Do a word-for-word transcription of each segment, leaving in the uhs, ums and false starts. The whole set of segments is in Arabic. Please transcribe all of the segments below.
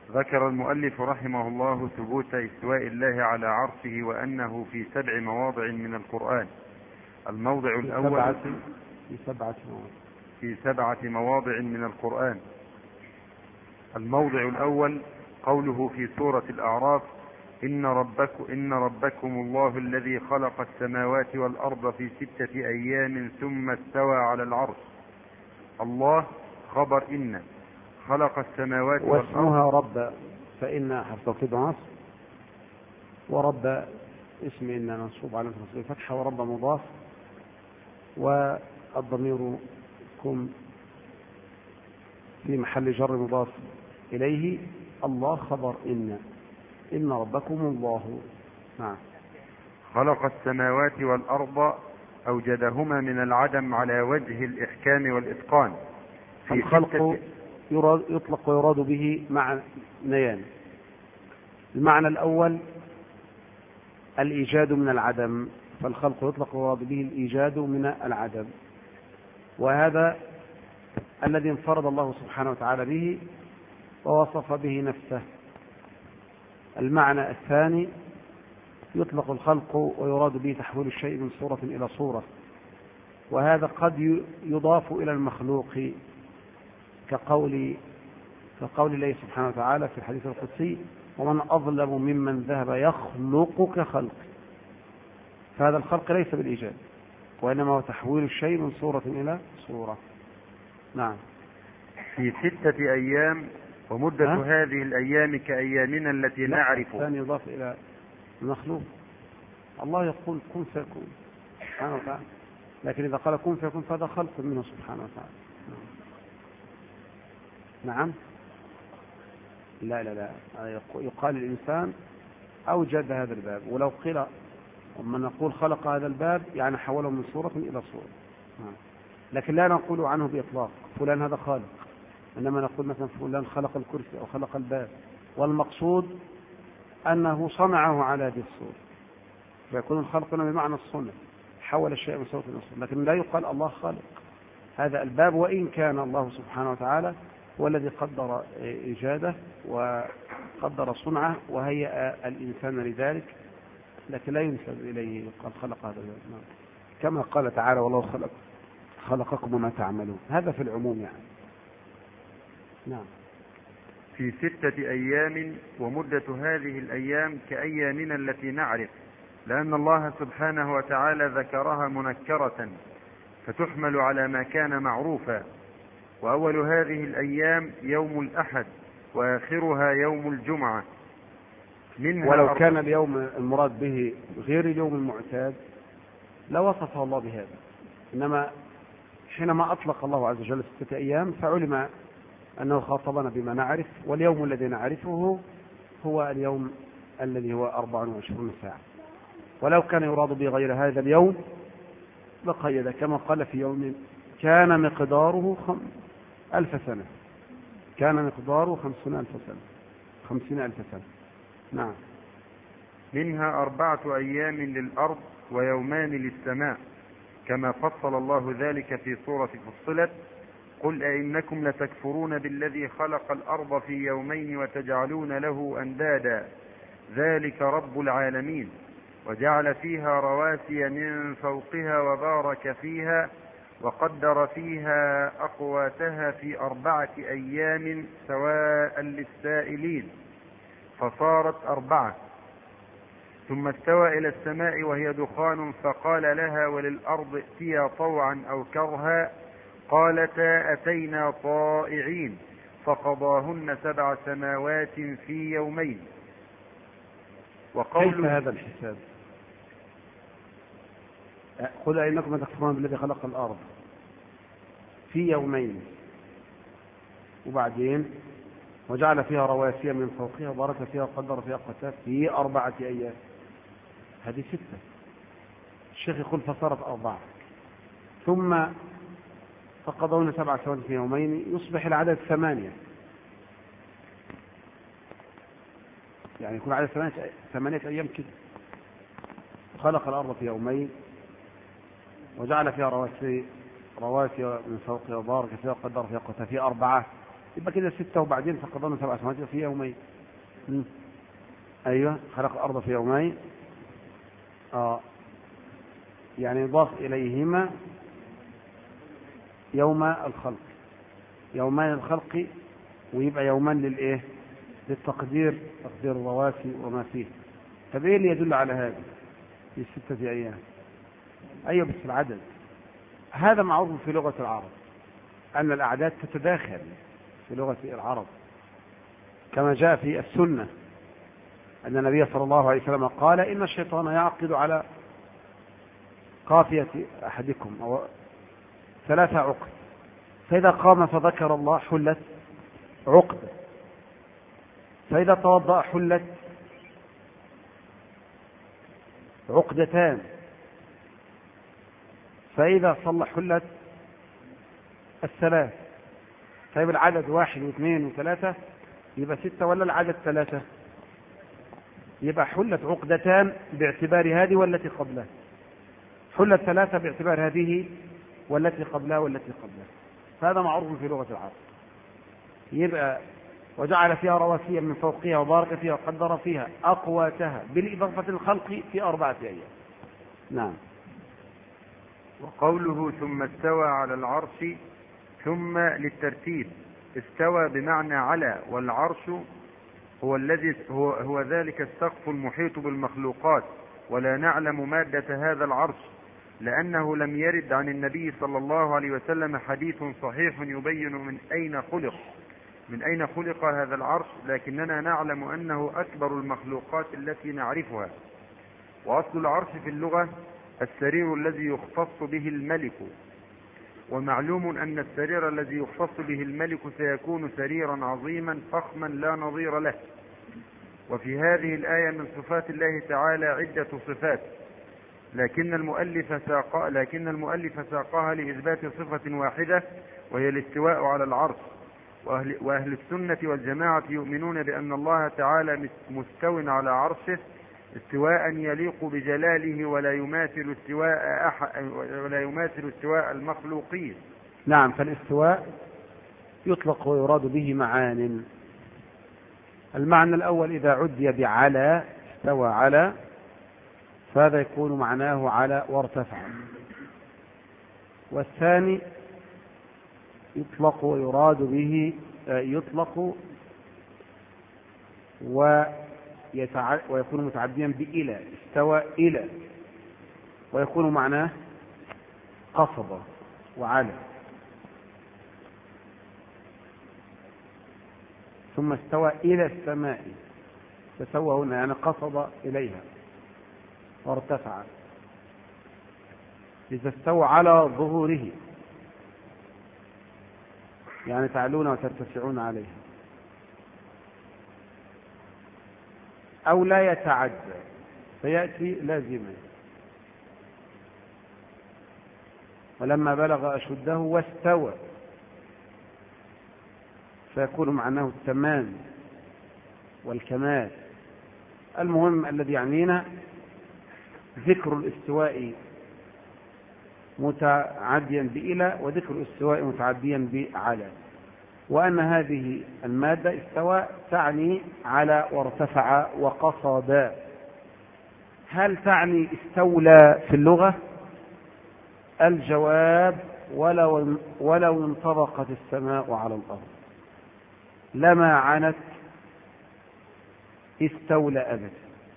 ذكر المؤلف رحمه الله ثبوت استواء الله على عرشه وأنه في سبع مواضع من القرآن. الموضع الأول في سبعة مواضع في سبعة مواضع من القرآن. الموضع الأول قوله في سورة الأعراف: إن ربكم, إن ربكم الله الذي خلق السماوات والأرض في ستة أيام ثم استوى على العرش. الله خبر إن خلق السماوات والأرض، واسمها رب، فإن حرف توكيد نصب، ورب اسم إن منصوب على الفتحة، ورب مضاف، والضمير كم في محل جر مضاف إليه. الله خبر إن إن ربكم الله. نعم. خلق السماوات والأرض أوجدهما من العدم على وجه الإحكام والإتقان. الخلق يطلق ويراد به معنيان: المعنى الأول الإيجاد من العدم، فالخلق يطلق ويراد به الإيجاد من العدم، وهذا الذي انفرد الله سبحانه وتعالى به ووصف به نفسه. المعنى الثاني يطلق الخلق ويراد به تحويل الشيء من صورة إلى صورة، وهذا قد يضاف إلى المخلوق كقول كقول الله سبحانه وتعالى في الحديث القدسي: ومن أظلم ممن ذهب يخلق كخلق. فهذا الخلق ليس بالإيجاد، وإنما هو تحويل الشيء من صورة إلى صورة. نعم. في ستة أيام ومدة ها؟ هذه الأيام كأيامنا التي نعرف. الثاني يضاف إلى المخلوق. الله يقول كن فيكون سبحانه وتعالى، لكن إذا قال كن فيكون فهذا خلق منه سبحانه وتعالى. نعم. لا لا لا يقال الإنسان أوجد هذا الباب، ولو قيل ومن نقول خلق هذا الباب يعني حوله من صورة إلى صورة. نعم. لكن لا نقول عنه بإطلاق فلان هذا خالق، إنما نقول مثلا فلان خلق الكرسي أو خلق الباب، والمقصود أنه صنعه على هذه الصورة، فيكون الخلق هنا بمعنى الصنع، حول الشيء من صورة إلى صورة، لكن لا يقال الله خالق هذا الباب، وإن كان الله سبحانه وتعالى هو الذي قدر إيجاده وقدر صنعه وهيأ الإنسان لذلك، لكن لا ينسب إليه يقال خلق هذا الباب، كما قال تعالى: والله خلق خلقكم وما تعملون. هذا في العموم يعني. نعم. في ستة أيام ومدة هذه الأيام كأيامنا التي نعرف، لأن الله سبحانه وتعالى ذكرها منكرة فتحمل على ما كان معروفا. وأول هذه الأيام يوم الأحد، وآخرها يوم الجمعة. ولو كان اليوم المراد به غير اليوم المعتاد لوصفه الله بهذا، إنما حينما أطلق الله عز وجل ستة أيام فعلم أنه خاطبنا بما نعرف، واليوم الذي نعرفه هو اليوم الذي هو أربع وعشرون ساعة. ولو كان يراد به غير هذا اليوم لقيد، كما قال في يوم كان مقداره خم... ألف سنة، كان مقداره خمسين ألف سنة خمسين ألف سنة. نعم. منها أربعة أيام للأرض ويومان للسماء، كما فصل الله ذلك في سورة فصلت: قل أئنكم لتكفرون بالذي خلق الأرض في يومين وتجعلون له أندادا ذلك رب العالمين، وجعل فيها رواسي من فوقها وبارك فيها وقدر فيها أقواتها في أربعة أيام سواء للسائلين، فصارت أربعة. ثم استوى إلى السماء وهي دخان فقال لها وللأرض ائتيا طوعا أو كرها قالتا أتينا طائعين، فقضاهن سبع سماوات في يومين. وقول كيف هذا الحساب؟ قل أئنكم تكفرون بالذي خلق الأرض في يومين، وبعدين وجعل فيها رواسي من فوقها وبارك فيها وقدر فيها أقواتها في أربعة أيام. هذه ستة. الشيخ يقول فصارت أربعة، ثم فقضون سبع سنوات في يومين، يصبح العدد ثمانية، يعني يكون عدد ثمانية, ثمانية أيام كده. خلق الأرض في يومين وجعل فيها رواسي رواسي من فوقها وبارك فيها وقدر فيها أقواتها في أربعة، يبقى كده ستة وبعدين فقدرنا سبع سماوات في يومين. أيوة خلق الأرض في يومين. آه يعني يضاف إليهما يوم الخلق، يومان الخلق، ويبقى يومان للإيه؟ للتقدير، تقدير الرواسي وما فيه. طب إيه اللي يدل على هذا في ستة أيام؟ أيوة بس العدد هذا معروف في لغة العرب، أن الأعداد تتداخل في لغة العرب، كما جاء في السنة أن النبي صلى الله عليه وسلم قال إن الشيطان يعقد على قافية أحدكم أو ثلاثة عقد، فإذا قام فذكر الله حلت عقد، فإذا توضأ حلت عقدتان، فإذا صلى حلت الثلاث. طيب العدد واحد واثنين وثلاثة يبقى ستة ولا العدد ثلاثة؟ يبقى حلت عقدتان باعتبار هذه والتي قبلها، حلت ثلاثة باعتبار هذه والتي قبلها والتي قبلها. فهذا معروف في لغة العرب. يبقى وجعل فيها رواسي من فوقها وبارك فيها وقدر فيها أقواتها بالإضافة الخلق في أربعة أيام. نعم. وقوله ثم استوى على العرش ثم للترتيب، استوى بمعنى على، والعرش هو الذي هو, هو ذلك السقف المحيط بالمخلوقات، ولا نعلم مادة هذا العرش لأنه لم يرد عن النبي صلى الله عليه وسلم حديث صحيح يبين من أين خلق من أين خلق هذا العرش، لكننا نعلم أنه أكبر المخلوقات التي نعرفها. وأصل العرش في اللغة السرير الذي يختص به الملك، ومعلوم أن السرير الذي يختص به الملك سيكون سريرا عظيما فخما لا نظير له. وفي هذه الآية من صفات الله تعالى عدة صفات، لكن المؤلف ساق لكن المؤلف ساقها لإثبات صفة واحدة وهي الاستواء على العرش. وأهل, وأهل السنة والجماعة يؤمنون بأن الله تعالى مستو على عرشه استواء يليق بجلاله ولا يماثل استواء أحد ولا يماثل استواء المخلوقين. نعم. فالاستواء يطلق ويراد به معان. المعنى الأول إذا عدي بعلى، استوى على، فهذا يكون معناه على وارتفع. والثاني يطلق ويراد به يطلق ويتع... ويكون متعديا بإلى، استوى إلى، ويكون معناه قصد وعلى. ثم استوى إلى السماء، تسوى هنا يعني قصد إليها وارتفع. إذا استوى على ظهوره يعني تعلون وترتفعون عليها. أو لا يتعدى فيأتي لازما. ولما بلغ أشده واستوى فيكون معناه التمام والكمال. المهم الذي يعنينا ذكر الاستواء متعديا بإلى، وذكر الاستواء متعديا بعلى، وأن هذه المادة استوى تعني على وارتفع وقصد. هل تعني استولى في اللغة؟ الجواب ولو, ولو انطبقت السماء على الأرض لما عنت استولى أبدا.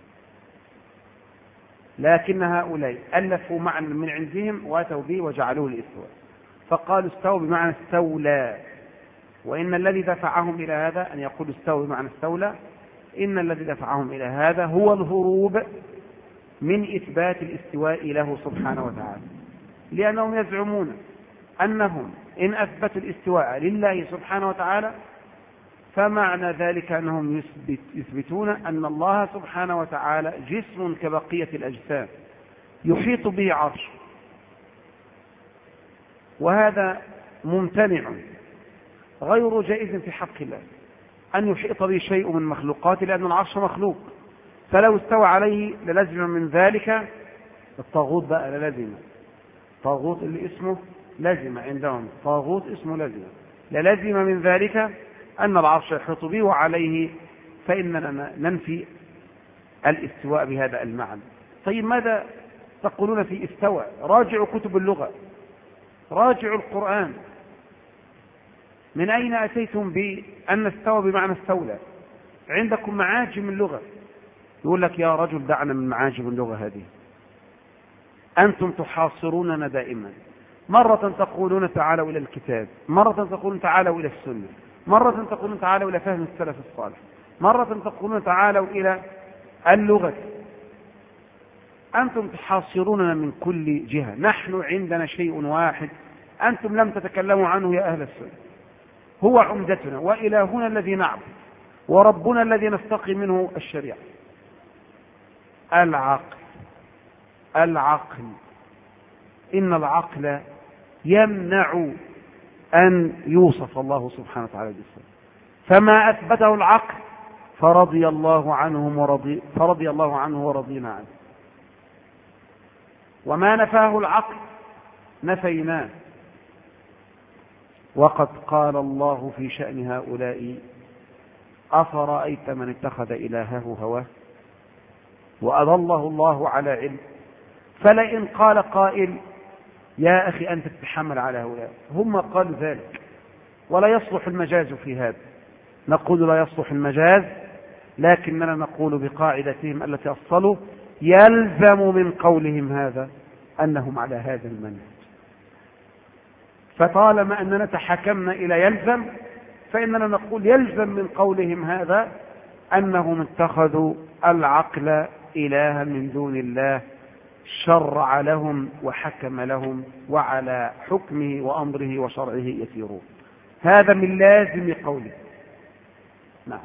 لكن هؤلاء ألفوا معنى من عندهم واتوا به وجعلوه الاستواء، فقالوا استوى بمعنى استولى. وإن الذي دفعهم إلى هذا أن يقولوا استوى بمعنى استولى، إن الذي دفعهم إلى هذا هو الهروب من إثبات الاستواء له سبحانه وتعالى، لأنهم يزعمون أنهم إن أثبتوا الاستواء لله سبحانه وتعالى فمعنى ذلك أنهم يثبت يثبتون أن الله سبحانه وتعالى جسم كبقية الأجسام يحيط به عرش، وهذا ممتنع غير جائز في حق الله أن يحيط به شيء من مخلوقاته، لأن العرش مخلوق. فلو استوى عليه للزم من ذلك الطاغوت بقى للزم، طاغوت اللي اسمه لازم عندهم، طاغوت اسمه لازم، للزم من ذلك أن العرش يحيط به وعليه، فإننا ننفي الاستواء بهذا المعنى. طيب ماذا تقولون في استوى؟ راجعوا كتب اللغة، راجعوا القرآن. من أين أتيتم بأن استوى بمعنى استولى؟ عندكم معاجم اللغة. يقول لك يا رجل دعنا من معاجم اللغة هذه، أنتم تحاصروننا دائما. مرة تقولون تعالوا إلى الكتاب، مرة تقولون تعالوا إلى السنة، مرة تقولون تعالوا إلى فهم السلف الصالح، مرة تقولون تعالوا إلى اللغة. أنتم تحاصروننا من كل جهة. نحن عندنا شيء واحد أنتم لم تتكلموا عنه يا أهل السنة، هو عمدتنا وإلهنا الذي نعبد وربنا الذي نستقي منه الشريعة: العقل. العقل إن العقل يمنع أن يوصف الله سبحانه وتعالى بالصفة، فما أثبته العقل فرضي الله عنهم ورضي فرضي الله عنه ورضينا عنه، وما نفاه العقل نفيناه. وقد قال الله في شأن هؤلاء: أفرأيت من اتخذ إلهه هواه وأضله الله على علم. فلئن قال قائل: يا أخي أنت تتحمل على هؤلاء، هم قالوا ذلك ولا يصلح المجاز في هذا، نقول لا يصلح المجاز، لكننا نقول بقاعدتهم التي أصلوا: يلزم من قولهم هذا أنهم على هذا المنهج. فطالما أننا تحكمنا إلى يلزم، فإننا نقول يلزم من قولهم هذا أنهم اتخذوا العقل إلها من دون الله، شرع لهم وحكم لهم، وعلى حكمه وأمره وشرعه يسيرون. هذا من لازم قوله. نعم.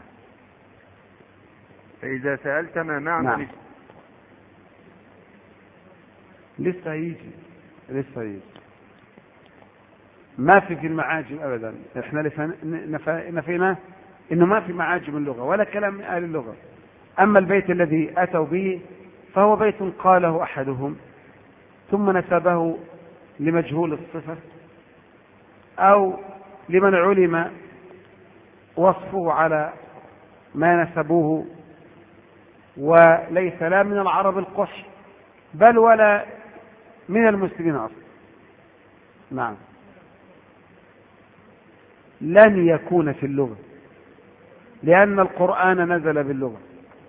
فإذا سألت ما معنى نعم. لسه يجي لسه يجي ما في في المعاجم أبدا. احنا نفينا إنه ما في معاجم اللغة ولا كلام من أهل اللغة. أما البيت الذي أتوا به فهو بيت قاله أحدهم ثم نسبه لمجهول الصفة أو لمن علم وصفه على ما نسبوه، وليس لا من العرب القح بل ولا من المسلمين أصلا. نعم. لن يكون في اللغة، لأن القرآن نزل باللغة،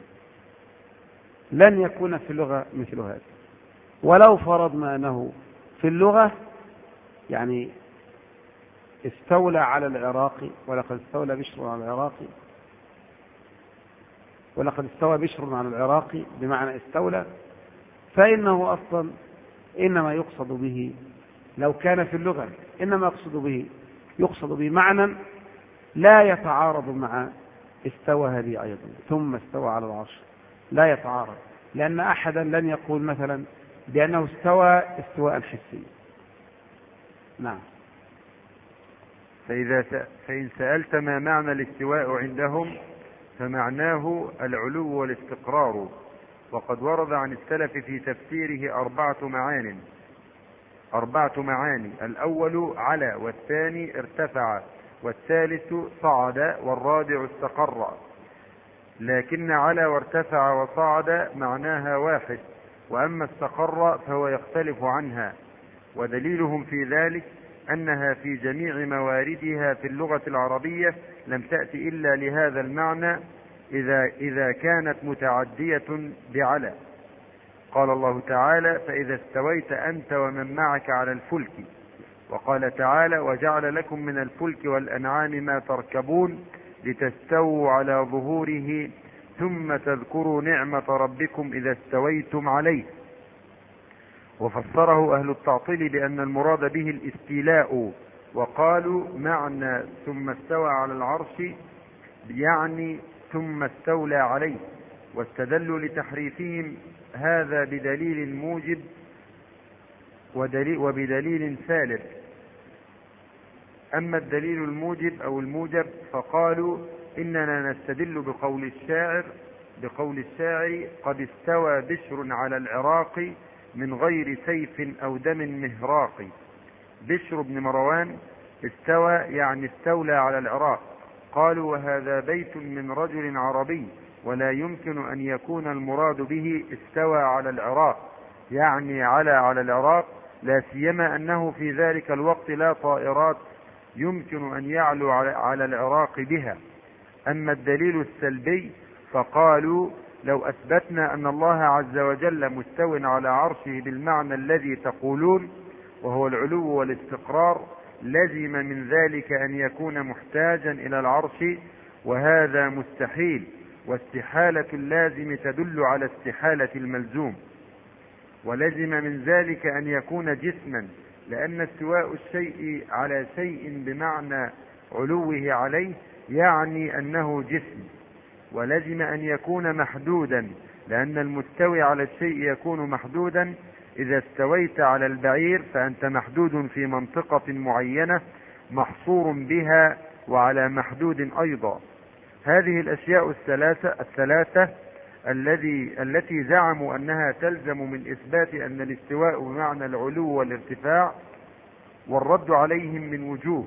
لن يكون في اللغة مثل هذا. ولو فرضنا أنه في اللغة، يعني استولى على العراق، ولقد استولى بشر على العراق، ولقد استوى بشر على العراق بمعنى استولى، فإنه أصلا إنما يقصد به، لو كان في اللغة إنما يقصد به يقصد به معنى لا يتعارض مع استوى هذه أيضا ثم استوى على العرش، لا يتعارض، لأن أحدا لن يقول مثلا بأنه استوى استواء حسي. نعم. فإذا س... فإن سألت ما معنى الاستواء عندهم فمعناه العلو والاستقرار، وقد ورد عن السلف في تفسيره أربعة معان أربعة معاني: الأول على، والثاني ارتفع، والثالث صعد، والرابع استقر. لكن على وارتفع وصعد معناها واحد، وأما استقر فهو يختلف عنها. ودليلهم في ذلك أنها في جميع مواردها في اللغة العربية لم تأتي إلا لهذا المعنى إذا, إذا كانت متعدية بعلى. قال الله تعالى: فإذا استويت أنت ومن معك على الفلك. وقال تعالى: وجعل لكم من الفلك والأنعام ما تركبون لتستووا على ظهوره ثم تذكروا نعمة ربكم إذا استويتم عليه. وفسره أهل التعطيل بأن المراد به الاستيلاء، وقالوا معنى ثم استوى على العرش يعني ثم استولى عليه، واستدلوا لتحريفهم هذا بدليل موجب ودليل وبدليل سالب. أما الدليل الموجب أو الموجب فقالوا إننا نستدل بقول الشاعر بقول الشاعر قد استوى بشر على العراق من غير سيف أو دم مهراق. بشر بن مروان استوى يعني استولى على العراق. قالوا وهذا بيت من رجل عربي ولا يمكن أن يكون المراد به استوى على العراق يعني على على العراق، لا سيما أنه في ذلك الوقت لا طائرات يمكن أن يعلو على العراق بها. أما الدليل السلبي فقالوا لو أثبتنا أن الله عز وجل مستو على عرشه بالمعنى الذي تقولون وهو العلو والاستقرار لزم من ذلك أن يكون محتاجا إلى العرش، وهذا مستحيل، واستحالة اللازم تدل على استحالة الملزوم. ولزم من ذلك أن يكون جسما، لأن استواء الشيء على شيء بمعنى علوه عليه يعني أنه جسم. ولزم أن يكون محدودا، لأن المستوي على الشيء يكون محدودا. إذا استويت على البعير فأنت محدود في منطقة معينة محصور بها وعلى محدود أيضا. هذه الأشياء الثلاثة, الثلاثة الذي التي زعموا أنها تلزم من إثبات أن الاستواء بمعنى العلو والارتفاع، والرد عليهم من وجوه.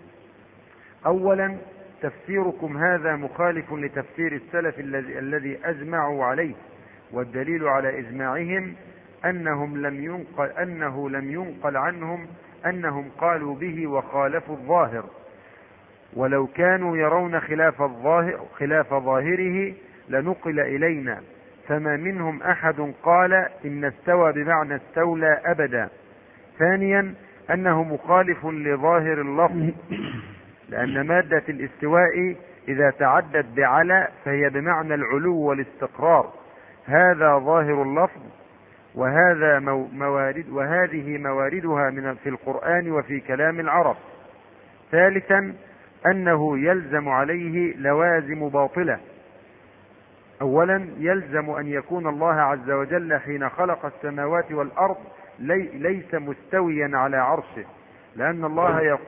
أولا تفسيركم هذا مخالف لتفسير السلف الذي الذي أجمعوا عليه، والدليل على إجماعهم أنهم لم ينقل أنه لم ينقل عنهم أنهم قالوا به وخالفوا الظاهر، ولو كانوا يرون خلاف الظاهر خلاف ظاهره لنقل إلينا، فما منهم أحد قال إن استوى بمعنى استولى أبدا. ثانيا أنه مخالف لظاهر اللفظ، لأن مادة الاستواء إذا تعدت بعلى فهي بمعنى العلو والاستقرار، هذا ظاهر اللفظ، وهذا موارد وهذه مواردها من في القرآن وفي كلام العرب. ثالثا أنه يلزم عليه لوازم باطلة. أولا يلزم أن يكون الله عز وجل حين خلق السماوات والأرض لي ليس مستويا على عرشه، لأن الله يقول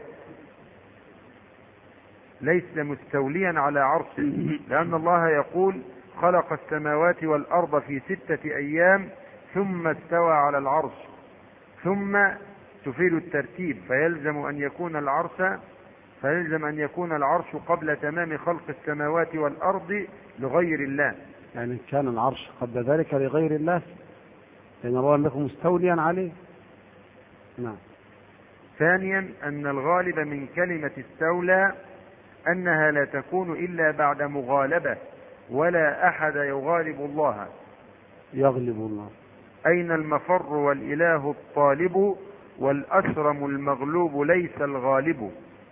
ليس مستوليا على عرشه، لأن الله يقول خلق السماوات والأرض في ستة أيام ثم استوى على العرش، ثم تفيد الترتيب، فيلزم أن يكون العرش فيلزم أن يكون العرش قبل تمام خلق السماوات والأرض لغير الله. يعني كان العرش قبل ذلك لغير الله، لأن الله لم يكن مستوليا عليه. نعم. ثانيا أن الغالب من كلمة استولى أنها لا تكون إلا بعد مغالبة، ولا أحد يغالب الله. يغلب الله. أين المفر والإله الطالب، والأشرم المغلوب ليس الغالب.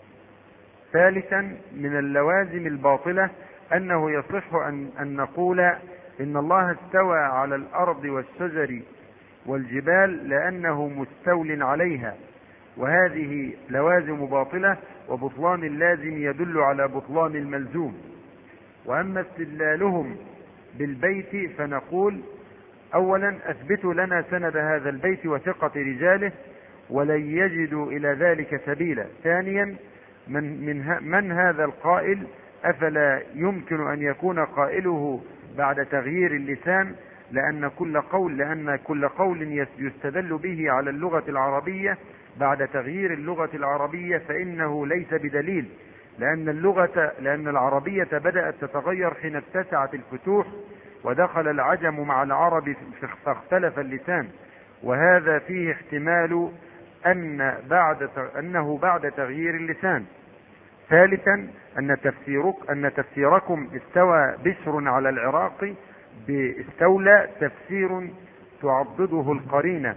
ثالثا من اللوازم الباطلة أنه يصح أن, أن نقول إن الله استوى على الأرض والشجر والجبال لأنه مستول عليها، وهذه لوازم باطلة، وبطلان اللازم يدل على بطلان الملزوم. وأما استدلالهم بالبيت فنقول أولا أثبتوا لنا سند هذا البيت وثقة رجاله ولن يجدوا إلى ذلك سبيلا. ثانيا من, من, من هذا القائل، أفلا يمكن أن يكون قائله بعد تغيير اللسان، لأن كل قول لأن كل قول يستدل به على اللغة العربية بعد تغيير اللغة العربية فإنه ليس بدليل، لأن اللغة لأن العربية بدأت تتغير حين اتسعت الفتوح ودخل العجم مع العرب فاختلف اللسان، وهذا فيه احتمال أن بعد أنه بعد تغيير اللسان. ثالثا أن تفسيرك أن تفسيركم استوى بشر على العراق باستولى تفسير تعضده القرينة.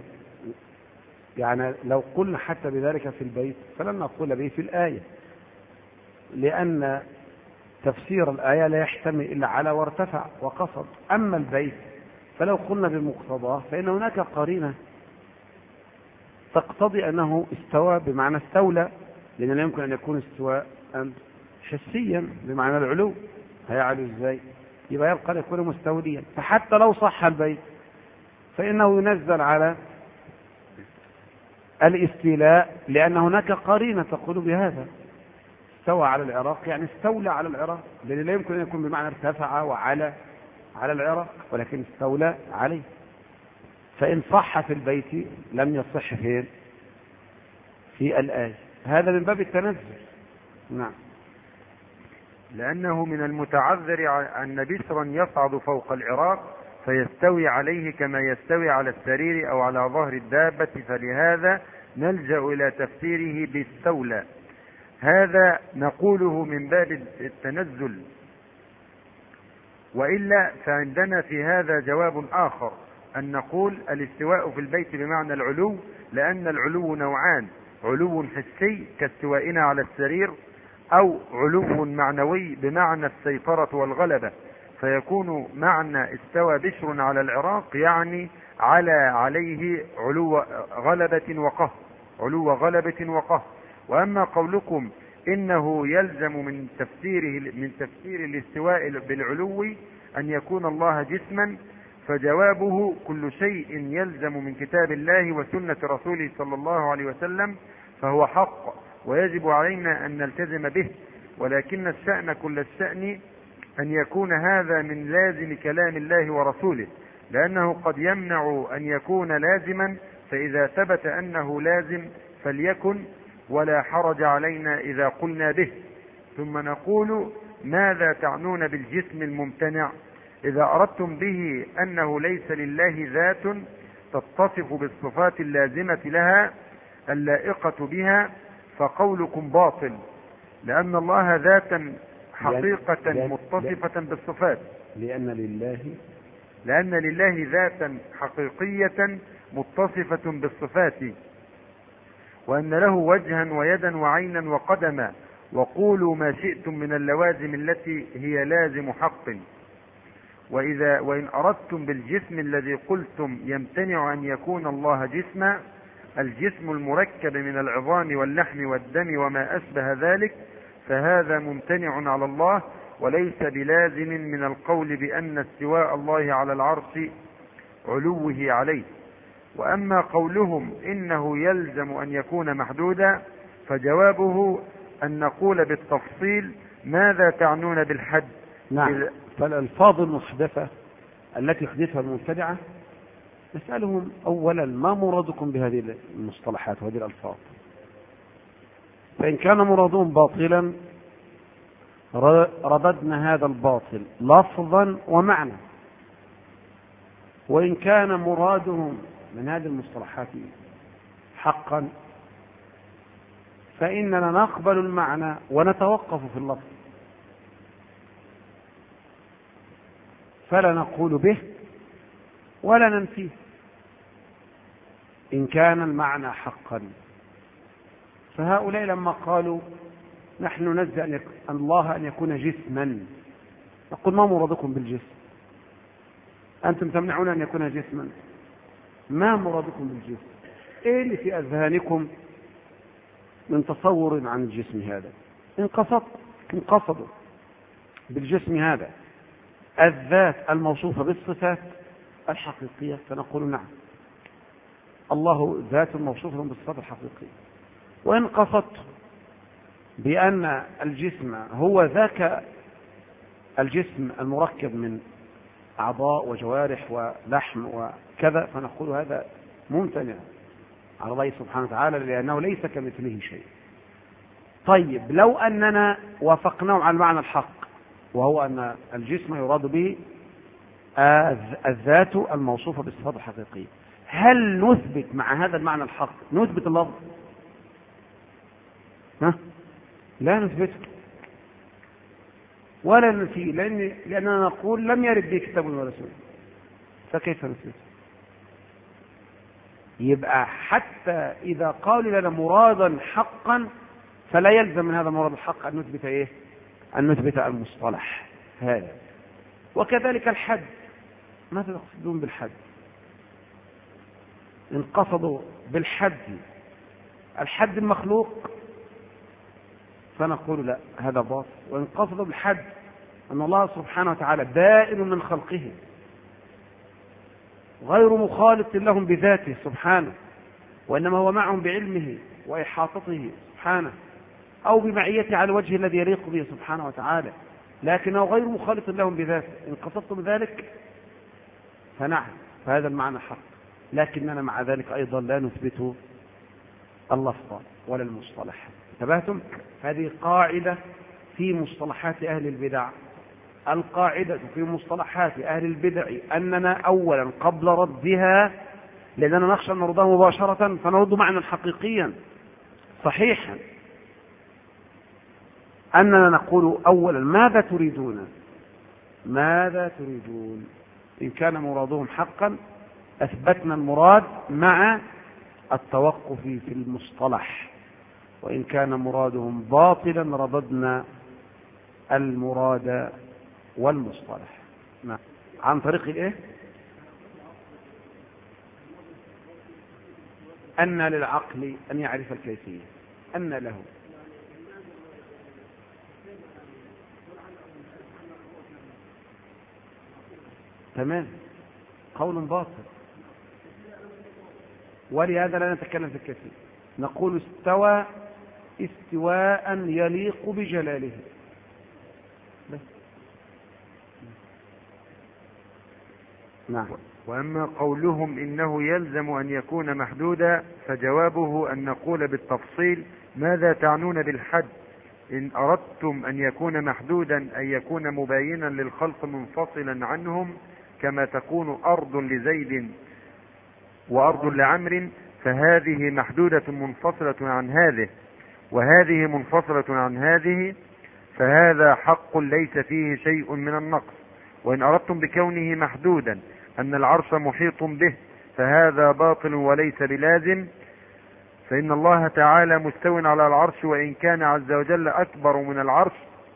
يعني لو قلنا حتى بذلك في البيت فلن نقول به في الآية، لأن تفسير الآية لا يحتمل إلا على وارتفع وقصد. أما البيت فلو قلنا بمقتضاه فإن هناك قرينة تقتضي أنه استوى بمعنى استولى، لأن لا يمكن أن يكون استواء حسيا بمعنى العلو، هيعلو ازاي؟ يبقى يبقى أن يكون مستوليا. فحتى لو صح البيت فإنه ينزل على الاستيلاء، لأن هناك قرينة تقول بهذا. استوى على العراق يعني استولى على العراق، لأن لا يمكن أن يكون بمعنى ارتفع وعلى على العراق، ولكن استولى عليه. فإن صح في البيت لم يصح فين؟ في الآية. هذا من باب التنزل. نعم. لأنه من المتعذر أن بشرا يصعد فوق العراق فيستوي عليه كما يستوي على السرير أو على ظهر الدابة، فلهذا نلجأ إلى تفسيره باستولى. هذا نقوله من باب التنزل، وإلا فعندنا في هذا جواب آخر، أن نقول الاستواء في البيت بمعنى العلو، لأن العلو نوعان: علو حسي كاستوائنا على السرير، أو علو معنوي بمعنى السيطرة والغلبة. فيكون معنى استوى بشر على العراق يعني على عليه علو غلبة وقهر، علو غلبة وقهر. وأما قولكم إنه يلزم من تفسيره من تفسير الاستواء بالعلو أن يكون الله جسما، فجوابه كل شيء يلزم من كتاب الله وسنة رسوله صلى الله عليه وسلم فهو حق ويجب علينا أن نلتزم به، ولكن الشأن كل الشأن أن يكون هذا من لازم كلام الله ورسوله، لأنه قد يمنع أن يكون لازما، فإذا ثبت أنه لازم فليكن، ولا حرج علينا إذا قلنا به. ثم نقول: ماذا تعنون بالجسم الممتنع؟ إذا أردتم به أنه ليس لله ذات تتصف بالصفات اللازمة لها اللائقة بها فقولكم باطل، لأن الله ذاتا حقيقة لأن متصفة بالصفات، لأن لله لأن لله ذاتا حقيقية متصفة بالصفات، وأن له وجها ويدا وعينا وقدما، وقولوا ما شئتم من اللوازم التي هي لازم حق. وإذا وإن أردتم بالجسم الذي قلتم يمتنع أن يكون الله جسما الجسم المركب من العظام واللحم والدم وما أشبه ذلك، فهذا ممتنع على الله وليس بلازم من القول بأن استواء الله على العرش علوه عليه. وأما قولهم إنه يلزم أن يكون محدودا فجوابه أن نقول بالتفصيل: ماذا تعنون بالحد؟ نعم. فالألفاظ المحدثة التي يحدثها المبتدعة نسألهم أولا: ما مرادكم بهذه المصطلحات وهذه الألفاظ؟ فإن كان مرادهم باطلا رددنا هذا الباطل لفظا ومعنى، وإن كان مرادهم من هذه المصطلحات حقا فإننا نقبل المعنى ونتوقف في اللفظ، فلا نقول به ولا ننفيه إن كان المعنى حقا. فهؤلاء لما قالوا نحن نزع أن الله أن يكون جسما، نقول: ما مرادكم بالجسم؟ أنتم تمنعون أن يكون جسما، ما مرادكم بالجسم؟ إيه اللي في أذهانكم من تصور عن الجسم هذا؟ إن قصد إن قصدوا بالجسم هذا الذات الموصوفة بالصفات الحقيقية فنقول: نعم، الله ذات موصوفة بالصفات الحقيقية. وإن قصدت بأن الجسم هو ذاك الجسم المركب من أعضاء وجوارح ولحم وكذا فنقول هذا ممتنع على الله سبحانه وتعالى، لأنه ليس كمثله شيء. طيب، لو أننا وافقناه على المعنى الحق، وهو أن الجسم يراد به الذات الموصوفة بالصفات الحقيقية، هل نثبت مع هذا المعنى الحق نثبت اللفظ؟ ها؟ لا نثبته ولا نفيه، لأن لأننا نقول لم يرد به كتاب ولا سنة، فكيف نثبته؟ يبقى حتى إذا قالوا لنا مرادا حقا فلا يلزم من هذا المراد الحق أن نثبت إيه؟ أن نثبت المصطلح هذا. وكذلك الحد، ماذا يقصدون بالحد؟ إن قصدوا بالحد الحد المخلوق فنقول لا، هذا باطل. وإن قصدوا بالحد أن الله سبحانه وتعالى بائن من خلقه غير مخالط لهم بذاته سبحانه، وإنما هو معهم بعلمه وإحاطته سبحانه، أو بمعيته على الوجه الذي يليق به سبحانه وتعالى، لكنه غير مخالط لهم بذاته، إن قصدتم ذلك فنعم، فهذا المعنى حق. لكننا مع ذلك أيضا لا نثبت اللفظ ولا المصطلح. انتبهتم؟ هذه قاعدة في مصطلحات أهل البدع. القاعدة في مصطلحات أهل البدع أننا أولا قبل ردها، لأننا نخشى أن نردها مباشرة فنرد معنى حقيقيا صحيحا، أننا نقول أولا ماذا تريدون، ماذا تريدون. إن كان مرادهم حقا أثبتنا المراد مع التوقف في المصطلح، وإن كان مرادهم باطلا رددنا المراد والمصطلح. نعم. عن طريق الايه؟ أن للعقل أن يعرف الكيفية، أن له. تمام، قول باطل، ولهذا لا نتكلم في الكيفية، نقول استوى استواء يليق بجلاله بس. نعم. وأما قولهم إنه يلزم أن يكون محدودا فجوابه أن نقول بالتفصيل ماذا تعنون بالحد. إن أردتم أن يكون محدودا أن يكون مباينا للخلق منفصلا عنهم كما تكون أرض لزيد وأرض لعمر، فهذه محدودة منفصلة عن هذه وهذه منفصلة عن هذه، فهذا حق ليس فيه شيء من النقص. وإن أردتم بكونه محدودا أن العرش محيط به فهذا باطل وليس بلازم، فإن الله تعالى مستو على العرش، وإن كان عز وجل أكبر من العرش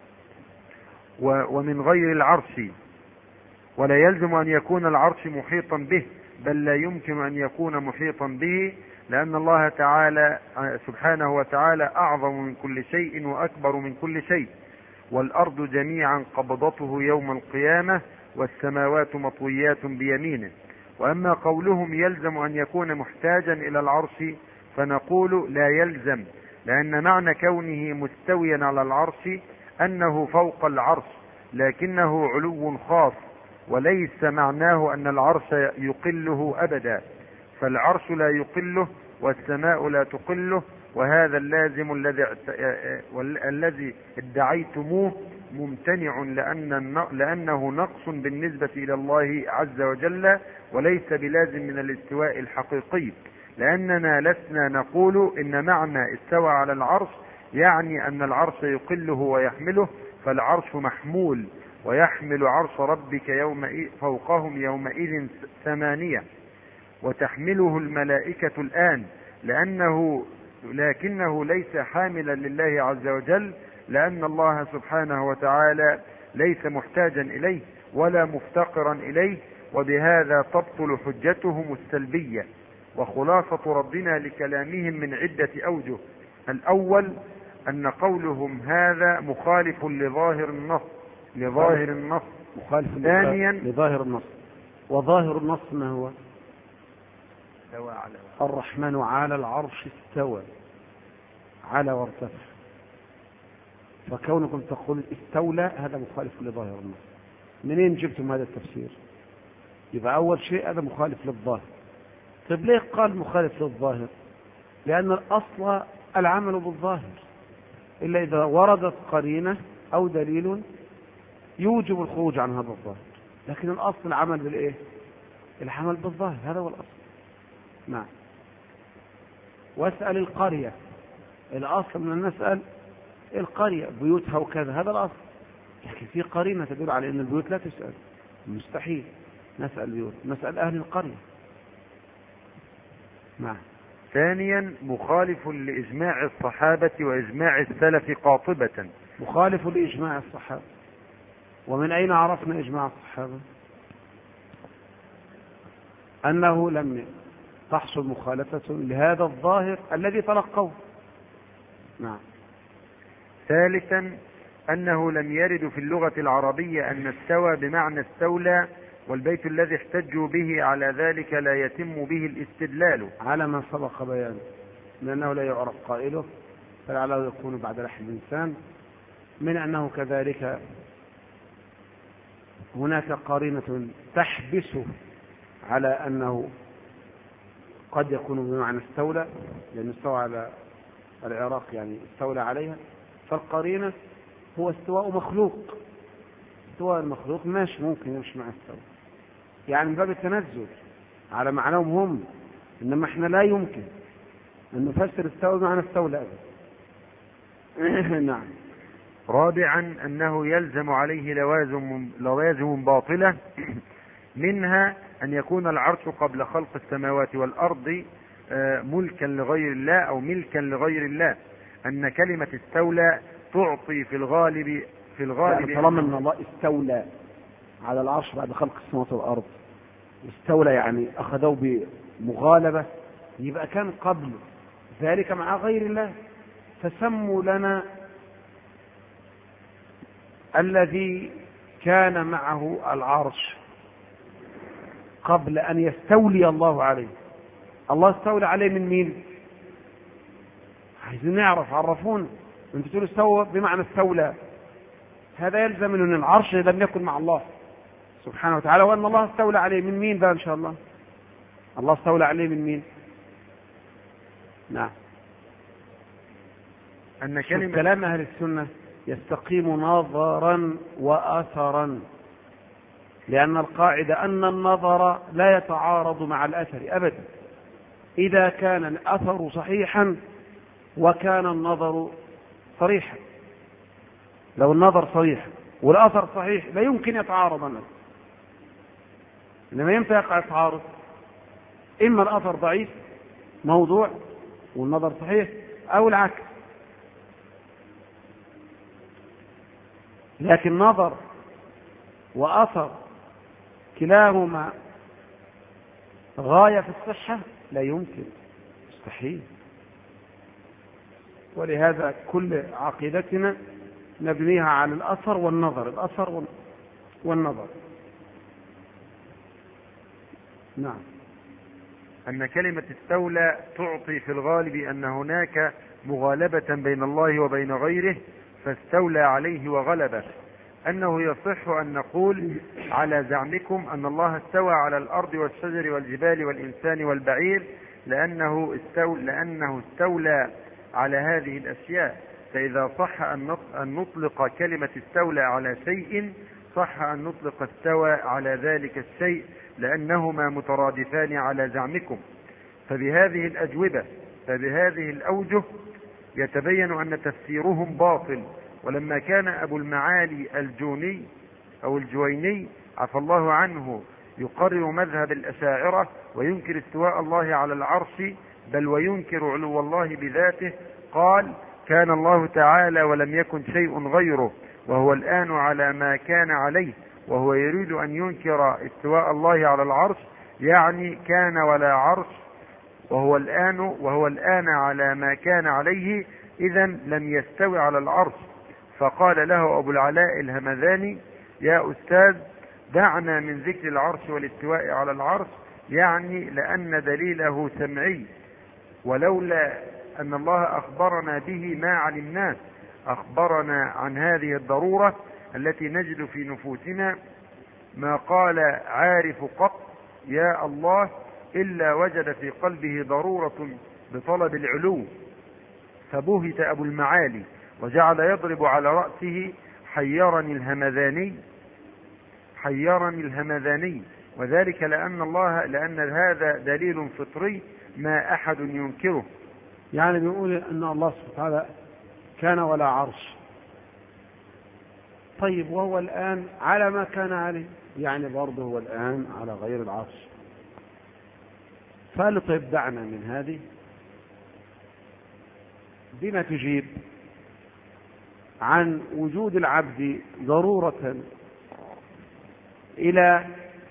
ومن غير العرش، ولا يلزم أن يكون العرش محيطا به، بل لا يمكن أن يكون محيطا به، لأن الله تعالى سبحانه وتعالى أعظم من كل شيء وأكبر من كل شيء، والأرض جميعا قبضته يوم القيامة والسماوات مطويات بيمينه. وأما قولهم يلزم أن يكون محتاجا إلى العرش فنقول لا يلزم، لأن معنى كونه مستويا على العرش أنه فوق العرش، لكنه علو خاص، وليس معناه أن العرش يقله أبدا، فالعرش لا يقله والسماء لا تقله، وهذا اللازم الذي الذي ادعيتموه ممتنع، لأن لأنه نقص بالنسبة إلى الله عز وجل، وليس بلازم من الاستواء الحقيقي، لأننا لسنا نقول إن معنى استوى على العرش يعني أن العرش يقله ويحمله، فالعرش محمول ويحمل عرش ربك يومئذ فوقهم يومئذ ثمانية، وتحمله الملائكة الآن، لأنه لكنه ليس حاملا لله عز وجل، لأن الله سبحانه وتعالى ليس محتاجا إليه ولا مفتقرا إليه، وبهذا تبطل حجتهم السلبية. وخلاصة ردنا لكلامهم من عدة أوجه: الأول أن قولهم هذا مخالف لظاهر النص لظاهر النص مخالف ثانيا لظاهر النص. وظاهر النص ما هو؟ استوى على الرحمن على العرش استوى، على وارتفع، فكونكم تقول استولى هذا مخالف لظاهر النص. منين جبتم هذا التفسير؟ يبقى أول شيء هذا مخالف للظاهر. طيب ليه قال مخالف للظاهر؟ لأن الأصل العمل بالظاهر، إلا إذا وردت قرينة أو دليل يوجب الخروج عن هذا الظاهر، لكن الأصل العمل بالإيه؟ العمل بالظاهر، هذا هو الأصل. نعم. واسأل القرية، الأصل من نسأل القرية بيوتها وكذا، هذا الأصل، لكن في قرينة تدل على أن البيوت لا تسأل، مستحيل نسأل بيوت، نسأل أهل القرية. نعم. ثانيا مخالف لإجماع الصحابة وإجماع السلف قاطبة. مخالف لإجماع الصحابة. ومن أين عرفنا إجماع الصحابة؟ أنه لم تحصل مخالفة لهذا الظاهر الذي تلقوه. نعم. ثالثا أنه لم يرد في اللغة العربية أن استوى بمعنى استولى، والبيت الذي احتجوا به على ذلك لا يتم به الاستدلال، على ما سبق بيانه، لأنه لا يعرف قائله، فلعله يكون بعد لحم الإنسان، من أنه كذلك هناك قرينة تحبسه على أنه قد يكون بمعنى استولى، لأنه استوى على العراق يعني استولى عليها. فالقرينة هو استواء مخلوق، استواء المخلوق ماشي ممكن يمشي مع استوى، يعني من باب التنزل على معناهم هم، إنما احنا لا يمكن أن نفسر استوى بمعنى استولى أبدا. نعم. رابعا أنه يلزم عليه لوازم, لوازم باطلة، منها أن يكون العرش قبل خلق السماوات والأرض ملكا لغير الله أو ملكا لغير الله، أن كلمة استولى تعطي في الغالب في الغالب يعني طالما أن الله استولى على العرش بعد خلق السماوات والأرض، استولى يعني أخذوه بمغالبة، يبقى كان قبل ذلك مع غير الله. فسموا لنا الذي كان معه العرش قبل أن يستولي الله عليه. الله استولى عليه من مين؟ عايزين نعرف، عرفونا. انتوا تقولوا استوى بمعنى استولى، هذا يلزم ان العرش لم يكن مع الله سبحانه وتعالى، وان الله استولى عليه من مين بقى ان شاء الله؟ الله استولى عليه من مين؟ نعم. أن كلمة كلام أهل السنة يستقيم نظرا وأثرا، لأن القاعدة أن النظر لا يتعارض مع الأثر أبدا، إذا كان الأثر صحيحا وكان النظر صريحا. لو النظر صريح والأثر صحيح لا يمكن يتعارض النظر، إنما يمتى يقع التعارض؟ إما الأثر ضعيف موضوع والنظر صحيح، أو العكس. لكن نظر وأثر كلاهما غاية في الصحة لا يمكن، مستحيل. ولهذا كل عقيدتنا نبنيها على الأثر والنظر، الأثر والنظر. نعم. أن كلمة استولى تعطي في الغالب أن هناك مغالبة بين الله وبين غيره، فاستولى عليه وغلبه. أنه يصح أن نقول على زعمكم أن الله استوى على الأرض والشجر والجبال والإنسان والبعير، لأنه استولى, لأنه استولى على هذه الأشياء. فإذا صح أن نطلق كلمة استولى على شيء، صح أن نطلق استوى على ذلك الشيء، لأنهما مترادفان على زعمكم. فبهذه الأجوبة فبهذه الأوجه يتبين أن تفسيرهم باطل. ولما كان أبو المعالي الجوني أو الجويني عفى الله عنه يقرر مذهب الأشاعرة وينكر استواء الله على العرش، بل وينكر علو الله بذاته، قال: كان الله تعالى ولم يكن شيء غيره، وهو الآن على ما كان عليه. وهو يريد أن ينكر استواء الله على العرش، يعني كان ولا عرش، وهو الآن وهو الآن على ما كان عليه، إذا لم يستوي على العرش. فقال له أبو العلاء الهمذاني: يا أستاذ، دعنا من ذكر العرش والاستواء على العرش، يعني لأن دليله سمعي، ولولا أن الله أخبرنا به ما علمناه. أخبرنا عن هذه الضرورة التي نجد في نفوسنا، ما قال عارف قط يا الله إلا وجد في قلبه ضرورة بطلب العلو. فبهت أبو المعالي وجعل يضرب على رأسه: حيرني الهمذاني حيرني الهمذاني وذلك لأن الله لأن هذا دليل فطري ما أحد ينكره. يعني بيقول أن الله سبحانه وتعالى كان ولا عرش، طيب وهو الآن على ما كان عليه، يعني برضه هو الآن على غير العرش. فقال: طيب دعنا من هذه، بما تجيب عن وجود العبد ضرورة إلى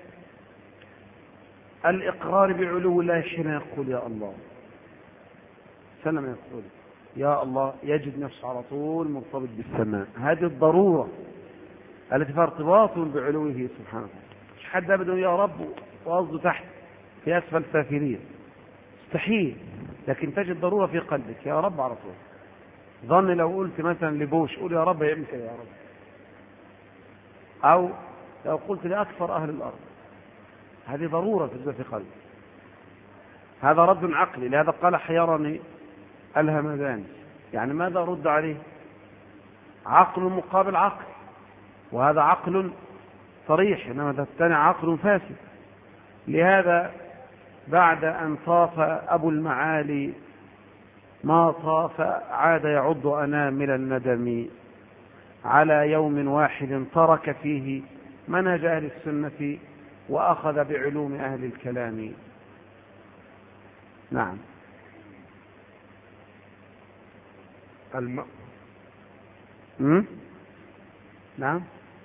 الإقرار بعلو الله. حين يقول يا الله، سلم يقول يا الله، يجد نفسه على طول مرتبط بالسماء. هذه الضرورة التي فيها ارتباط بعلوه سبحانه. مش حد أبدا يا رب وقصده تحت في أسفل سافلين، مستحيل. لكن تجد ضرورة في قلبك يا رب على طول. ظن لو قلت مثلا لبوش قول يا رب يمكن يا رب، أو لو قلت لأكثر أهل الأرض، هذه ضرورة تجد في قلبك. هذا رد عقلي، لهذا قال حيرني الهمذان. يعني ماذا أرد عليه؟ عقل مقابل عقل، وهذا عقل صريح، إنما الثاني عقل فاسد. لهذا بعد أن طاف أبو المعالي ما طاف عاد يعض أنامل الندم على يوم واحد ترك فيه منهج أهل السنة وأخذ بعلوم أهل الكلام. نعم. الم... م? نعم.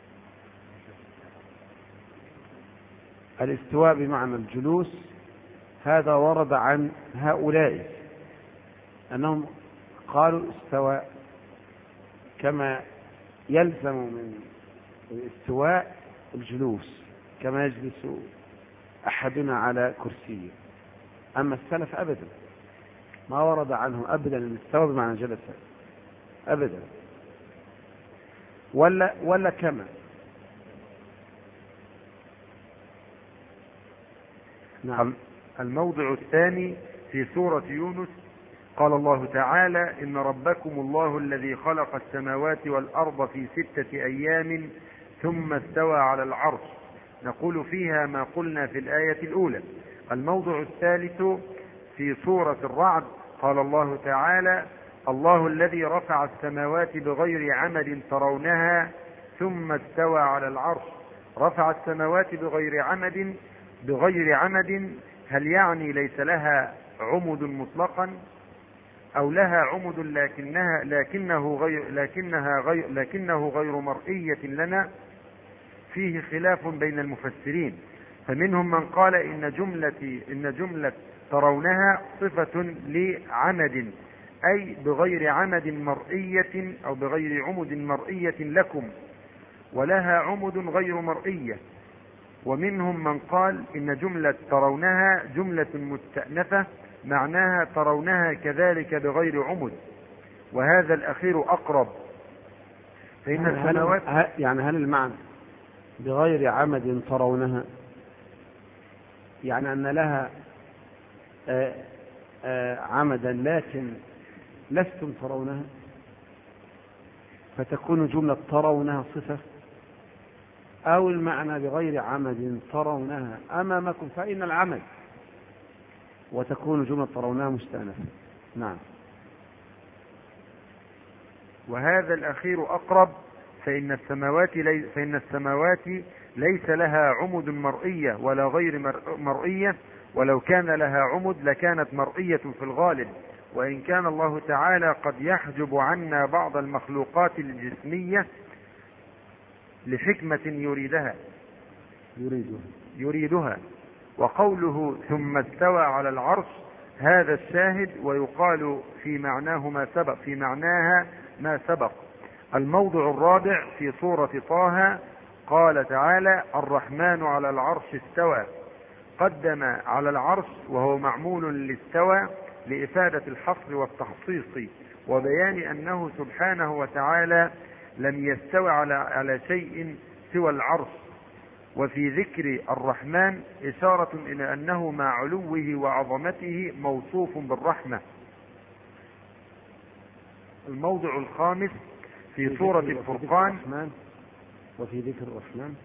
الاستواء بمعنى الجلوس هذا ورد عن هؤلاء أنهم قالوا استوى، كما يلزم من الاستواء الجلوس كما يجلس أحدنا على كرسيه. أما السلف أبدا ما ورد عنه أبدا الاستواء بمعنى جلس أبدا، ولا ولا كما. نعم. الموضع الثاني في سورة يونس قال الله تعالى: إن ربكم الله الذي خلق السماوات والأرض في ستة أيام ثم استوى على العرش، نقول فيها ما قلنا في الآية الأولى. الموضع الثالث في سورة الرعد قال الله تعالى: الله الذي رفع السماوات بغير عمد ترونها ثم استوى على العرش. رفع السماوات بغير عمد بغير عمد هل يعني ليس لها عمد مطلقا أو لها عمد لكنها لكنه غير لكنها غير لكنه غير مرئية لنا؟ فيه خلاف بين المفسرين، فمنهم من قال إن جملة إن جملة ترونها صفة لعمد، أي بغير عمد مرئية أو بغير عمد مرئية لكم، ولها عمد غير مرئية. ومنهم من قال إن جملة ترونها جملة مستأنفة معناها ترونها كذلك بغير عمد، وهذا الأخير أقرب، فإن السماوات يعني هل المعنى بغير عمد ترونها يعني أن لها آآ آآ عمدا لكن لستم ترونها، فتكون جملة ترونها صفة، أو المعنى بغير عمد ترونها أمامكم فإن العمد، وتكون جملة ترونها مستأنفة. نعم. وهذا الأخير أقرب، فإن السماوات لي فإن السماوات ليس لها عمد مرئية ولا غير مرئية، ولو كان لها عمد لكانت مرئية في الغالب، وإن كان الله تعالى قد يحجب عنا بعض المخلوقات الجسمية لحكمة يريدها يريدها, يريدها. وقوله ثم استوى على العرش هذا الشاهد، ويقال في معناه ما سبق في معناها ما سبق. الموضع الرابع في سورة طه قال تعالى: الرحمن على العرش استوى. قدم على العرش وهو معمول لاستوى لإفادة الحصر والتخصيص وبيان أنه سبحانه وتعالى لم يستوى على على شيء سوى العرش. وفي ذكر الرحمن إشارة إلى أنه مع علوه وعظمته موصوف بالرحمة. الموضع الخامس في سورة الفرقان وفي ذكر الرحمن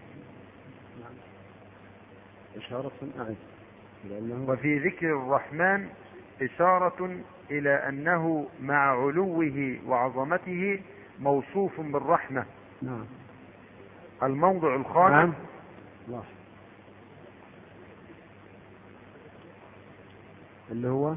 إشارة أعد وفي ذكر الرحمن إشارة إلى أنه مع علوه وعظمته موصوف بالرحمة. نعم. الموضع الخامس نعم. الله. اللي هو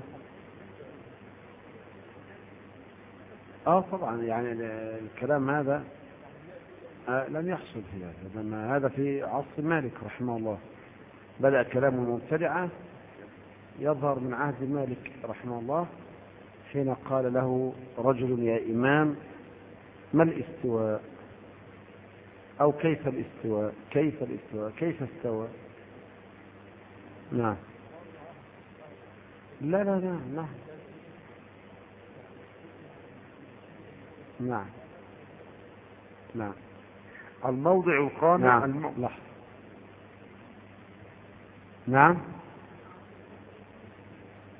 اه طبعا يعني الكلام هذا آه لم يحصل في هذا، لما هذا في عصر مالك رحمه الله بدأ كلامه مبتدعا يظهر من عهد مالك رحمه الله، حين قال له رجل: يا إمام ما الاستواء؟ أو كيف الاستواء؟ كيف الاستواء؟ كيف استوى؟ نعم. لا لا لا نعم نعم نعم. الموضع الخامس نعم. الم... لحظة. نعم.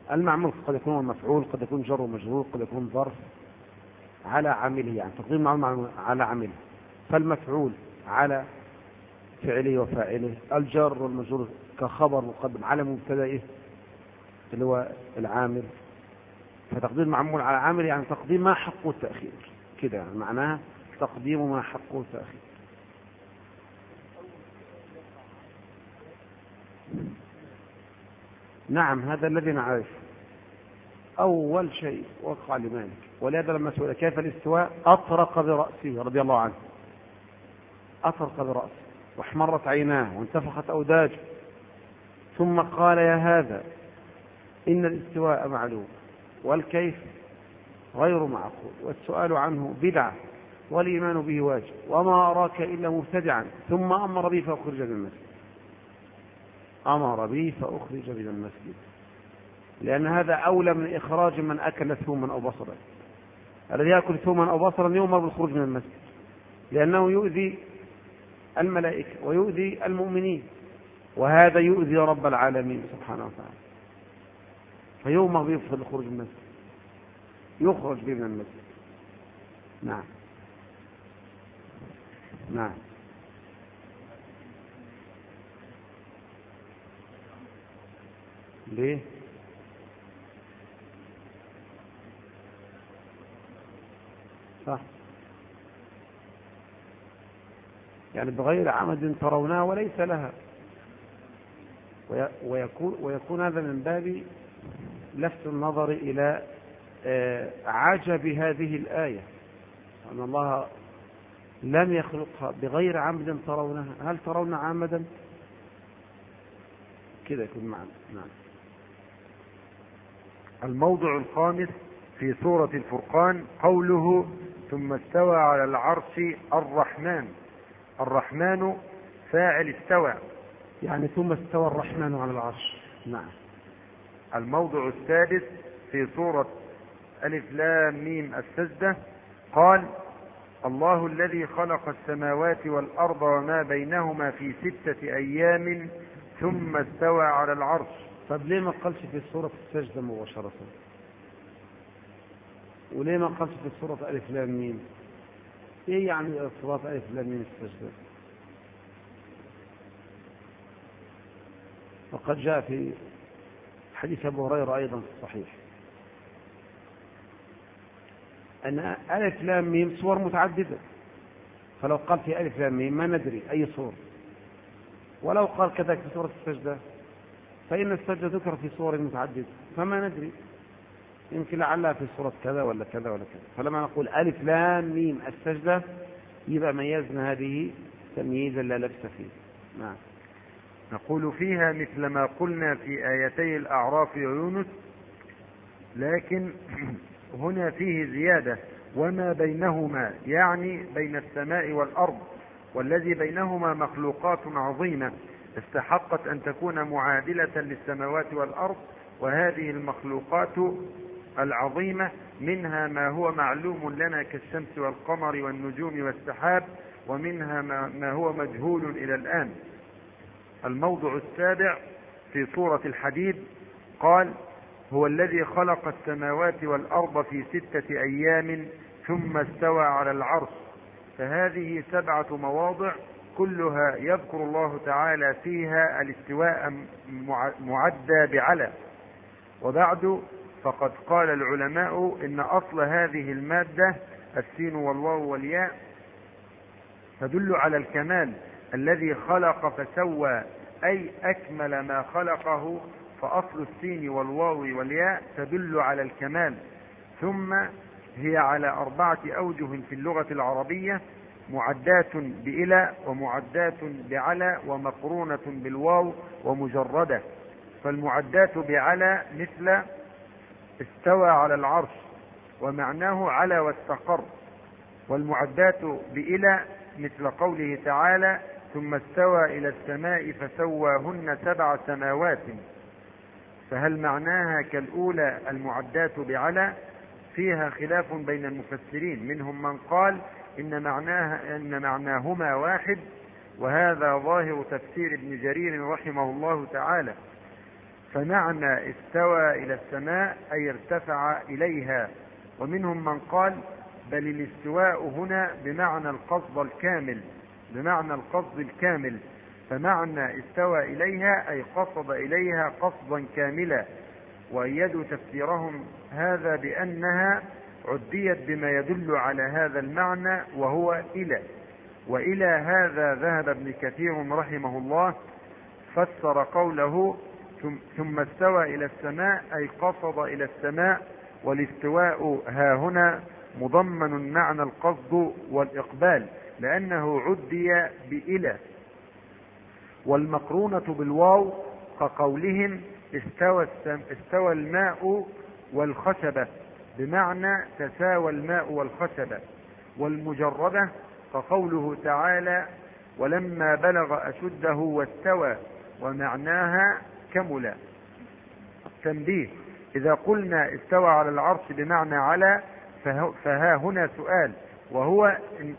المعمول قد يكون مفعول، قد يكون جر ومجرور، قد يكون ظرف على عامله، يعني تقديم معمول على عامله. فالمفعول على فعله وفاعله، الجر والمجرور كخبر مقدم على مبتدئه اللي هو العامل. فتقديم معمول على عامل يعني تقديم ما حقه التأخير، كده يعني معناها تقديم ما حقه التأخير. نعم هذا الذي نعرفه أول شيء وقع لمالك، ولهذا لما سئل كيف الاستواء أطرق برأسه رضي الله عنه، أطرق برأسه واحمرت عيناه وانتفخت أوداجه، ثم قال يا هذا إن الاستواء معلوم والكيف غير معقول والسؤال عنه بدعة والإيمان به واجب وما أراك إلا مبتدعا، ثم أمر به فأخرج من المسجد. أمر به فأخرج من المسجد، لأن هذا أولى من إخراج من أكل ثوما أو بصرا. الذي يأكل ثوما أو بصرا يؤمر بالخروج من المسجد، لأنه يؤذي الملائكة ويؤذي المؤمنين، وهذا يؤذي رب العالمين سبحانه وتعالى، فيؤمر به بالخروج من المسجد، يخرج به من المسجد. نعم نعم ليه؟ صح، يعني بغير عمد ترونها وليس لها، ويكون, ويكون هذا من باب لفت النظر إلى عجب هذه الآية، أن الله لم يخلقها بغير عمد ترونها، هل ترون عمدا؟ كده يكون معنا. نعم. الموضع الخامس في سورة الفرقان قوله ثم استوى على العرش الرحمن. الرحمن فاعل استوى، يعني ثم استوى الرحمن على العرش. نعم. الموضع السادس في سورة ألف لام ميم السجدة قال الله الذي خلق السماوات والأرض وما بينهما في ستة أيام ثم استوى على العرش. طب ليه ما قالش في سورة السجدة مباشرة؟ وليه ما قالش في سورة ألف لام ميم؟ ايه يعني سورة ألف لام ميم السجدة؟ وقد جاء في حديث أبو هريرة أيضا في الصحيح أن ألف لام ميم صور متعددة، فلو قال في ألف لام ميم ما ندري أي صور، ولو قال كذلك في سورة السجدة فإن السجدة ذكر في صور متعددة فما ندري، يمكن لعلها في سورة كذا ولا كذا ولا كذا. فلما نقول ألف لام ميم السجدة يبقى ميزنا هذه تمييزا لا لبس فيه. نعم. نقول فيها مثل ما قلنا في آيتي الأعراف ويونس، لكن هنا فيه زيادة وما بينهما، يعني بين السماء والأرض، والذي بينهما مخلوقات عظيمة استحقت أن تكون معادلة للسماوات والأرض، وهذه المخلوقات العظيمة منها ما هو معلوم لنا كالشمس والقمر والنجوم والسحاب، ومنها ما هو مجهول إلى الآن. الموضع السابع في سورة الحديد قال هو الذي خلق السماوات والأرض في ستة أيام ثم استوى على العرش. فهذه سبعة مواضع كلها يذكر الله تعالى فيها الاستواء معدى بعلى. وبعد فقد قال العلماء إن أصل هذه المادة السين والواو والياء تدل على الكمال الذي خلق فسوى، أي أكمل ما خلقه، فأصل السين والواو والياء تدل على الكمال. ثم هي على أربعة أوجه في اللغة العربية: معدات بإلى ومعدات بعلى ومقرونة بالواو ومجردة. فالمعدات بعلى مثل استوى على العرش ومعناه على واستقر، والمعدات بإلى مثل قوله تعالى ثم استوى إلى السماء فسواهن سبع سماوات. فهل معناها كالأولى المعدات بعلى؟ فيها خلاف بين المفسرين، منهم من قال إن معناها إن معناهما واحد، وهذا ظاهر تفسير ابن جرير رحمه الله تعالى. فمعنى استوى إلى السماء أي ارتفع إليها. ومنهم من قال بل الاستواء هنا بمعنى القصد الكامل بمعنى القصد الكامل فمعنى استوى إليها أي قصد إليها قصدا كاملا. وأيدوا تفسيرهم هذا بأنها عديت بما يدل على هذا المعنى وهو إلى. وإلى هذا ذهب ابن كثير رحمه الله، فسر قوله ثم استوى إلى السماء أي قصد إلى السماء، والاستواء ها هنا مضمن معنى القصد والإقبال لأنه عدي بإلى. والمقرونة بالواو كقولهم استوى, استوى الماء والخشبة بمعنى تساوى الماء والخشبة. والمجردة كقوله تعالى ولما بلغ أشده واستوى ومعناها كمل. تنبيه: إذا قلنا استوى على العرش بمعنى على فها هنا سؤال، وهو إن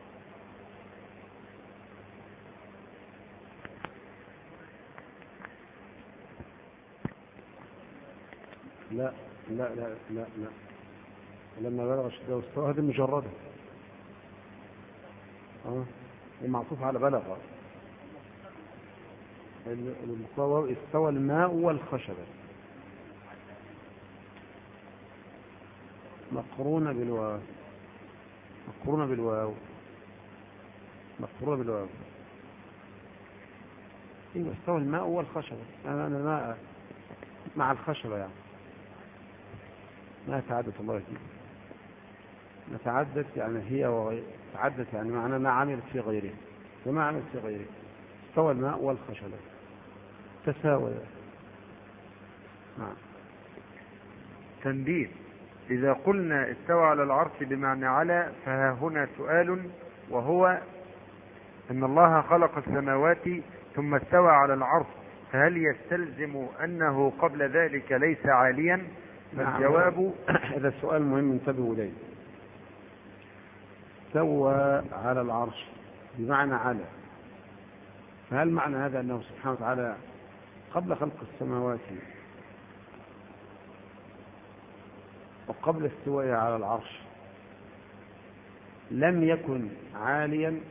لا لا لا لا لا لما بلغ أشده واستوى هذه مجردة، اه المعطوف على بلغ. استوى الماء والخشبة مقرونة بالواو مقرونة بالواو مقرونة بالواو ايوه استوى الماء والخشبة. انا الماء مع الخشبة يعني ما تعدت الله فيه ما تعدت يعني هي وغير تعدت يعني معنى ما عملت في غيره وما عملت في غيره. استوى الماء والخشبة تساوي. نعم. تنبيه: إذا قلنا استوى على العرش بمعنى على فها هنا سؤال، وهو إن الله خلق السماوات ثم استوى على العرش، فهل يستلزم أنه قبل ذلك ليس عاليا؟ فالجواب: هذا السؤال مهم انتبهوا إليه. استوى على العرش بمعنى على، فهل معنى هذا أنه سبحانه وتعالى قبل خلق السماوات وقبل استوائه على العرش لم يكن عاليا؟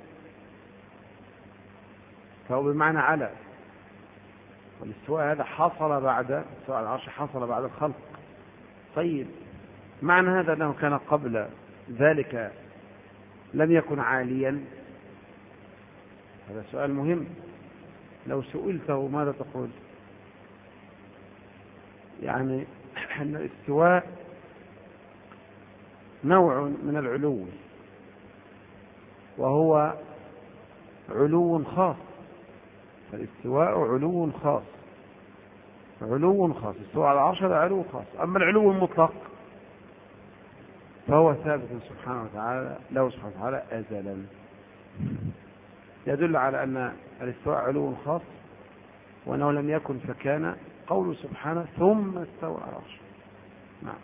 فهو بمعنى على، والاستواء هذا حصل بعد استواء على العرش حصل بعد الخلق. طيب معنى هذا أنه كان قبل ذلك لم يكن عاليا؟ هذا سؤال مهم. لو سئلته ماذا تقول؟ يعني أن الاستواء نوع من العلو، وهو علو خاص. الاستواء علو خاص علو خاص استواء على العرش هذا علو خاص. أما العلو المطلق فهو ثابت سبحانه وتعالى له سبحانه وتعالى أزلا، يدل على أن الاستواء علو خاص وأنه لم يكن فكان. قوله سبحانه ثم استوى على العرش. نعم.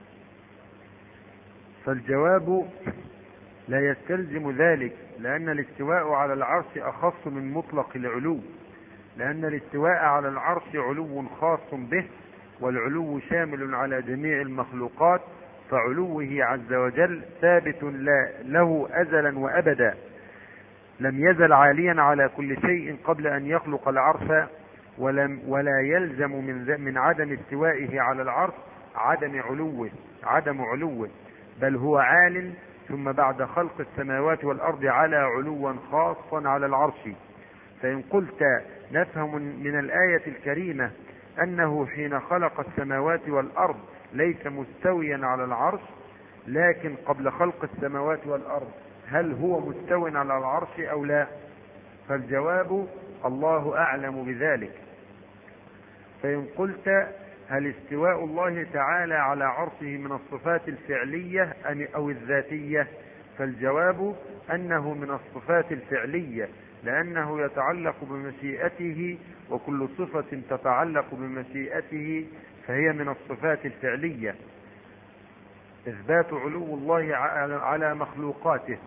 فالجواب: لا يستلزم ذلك، لأن الاستواء على العرش أخص من مطلق العلو، لأن الاستواء على العرش علو خاص به، والعلو شامل على جميع المخلوقات، فعلوه عز وجل ثابت له أزلا وأبدا، لم يزل عاليا على كل شيء قبل أن يخلق العرش، ولم ولا يلزم من من عدم استوائه على العرش عدم علوه عدم علوه بل هو عال، ثم بعد خلق السماوات والأرض على علوا خاصا على العرش. فإن قلت نفهم من الآية الكريمة أنه حين خلق السماوات والأرض ليس مستويا على العرش، لكن قبل خلق السماوات والأرض هل هو مستوى على العرش أو لا؟ فالجواب: الله أعلم بذلك. فإن قلت هل استواء الله تعالى على عرشه من الصفات الفعلية أو الذاتية؟ فالجواب أنه من الصفات الفعلية، لأنه يتعلق بمشيئته، وكل صفة تتعلق بمشيئته فهي من الصفات الفعلية. إثبات علو الله على مخلوقاته.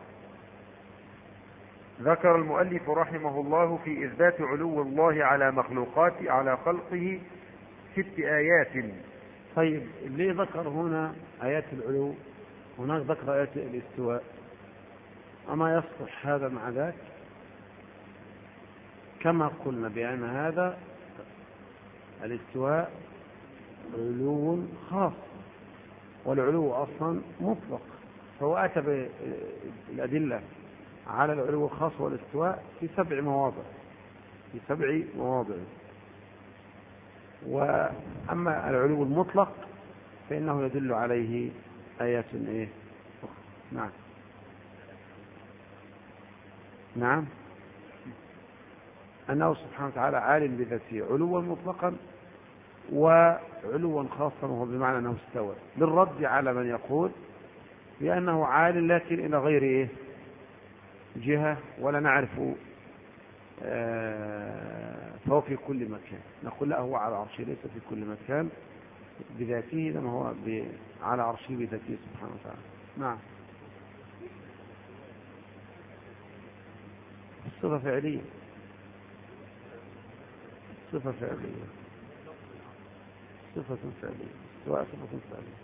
ذكر المؤلف رحمه الله في إثبات علو الله على مخلوقاته على خلقه ست آيات. طيب ليه ذكر هنا آيات العلو هناك ذكر آيات الاستواء؟ أما يصلح هذا مع ذاك؟ كما قلنا بأن هذا الاستواء علو خاص، والعلو أصلا مطلق، فهو أتى بالأدلة على العلو الخاص والاستواء في سبع مواضع في سبع مواضع وأما العلو المطلق فإنه يدل عليه آيات إيه؟ نعم نعم أنه سبحانه وتعالى عالم بذاته علوا مطلقا وعلوا خاصا، وهو بمعنى أنه استوى، للرد على من يقول بأنه عال لكن إلى غير إيه؟ جهة ولا نعرف فهو في كل مكان. نقول لا، هو على عرشه ليس في كل مكان بذاته، إنما هو على عرشه بذاته سبحانه وتعالى. نعم. صفة فعلية صفة فعلية صفة فعلية استواء صفة فعلية،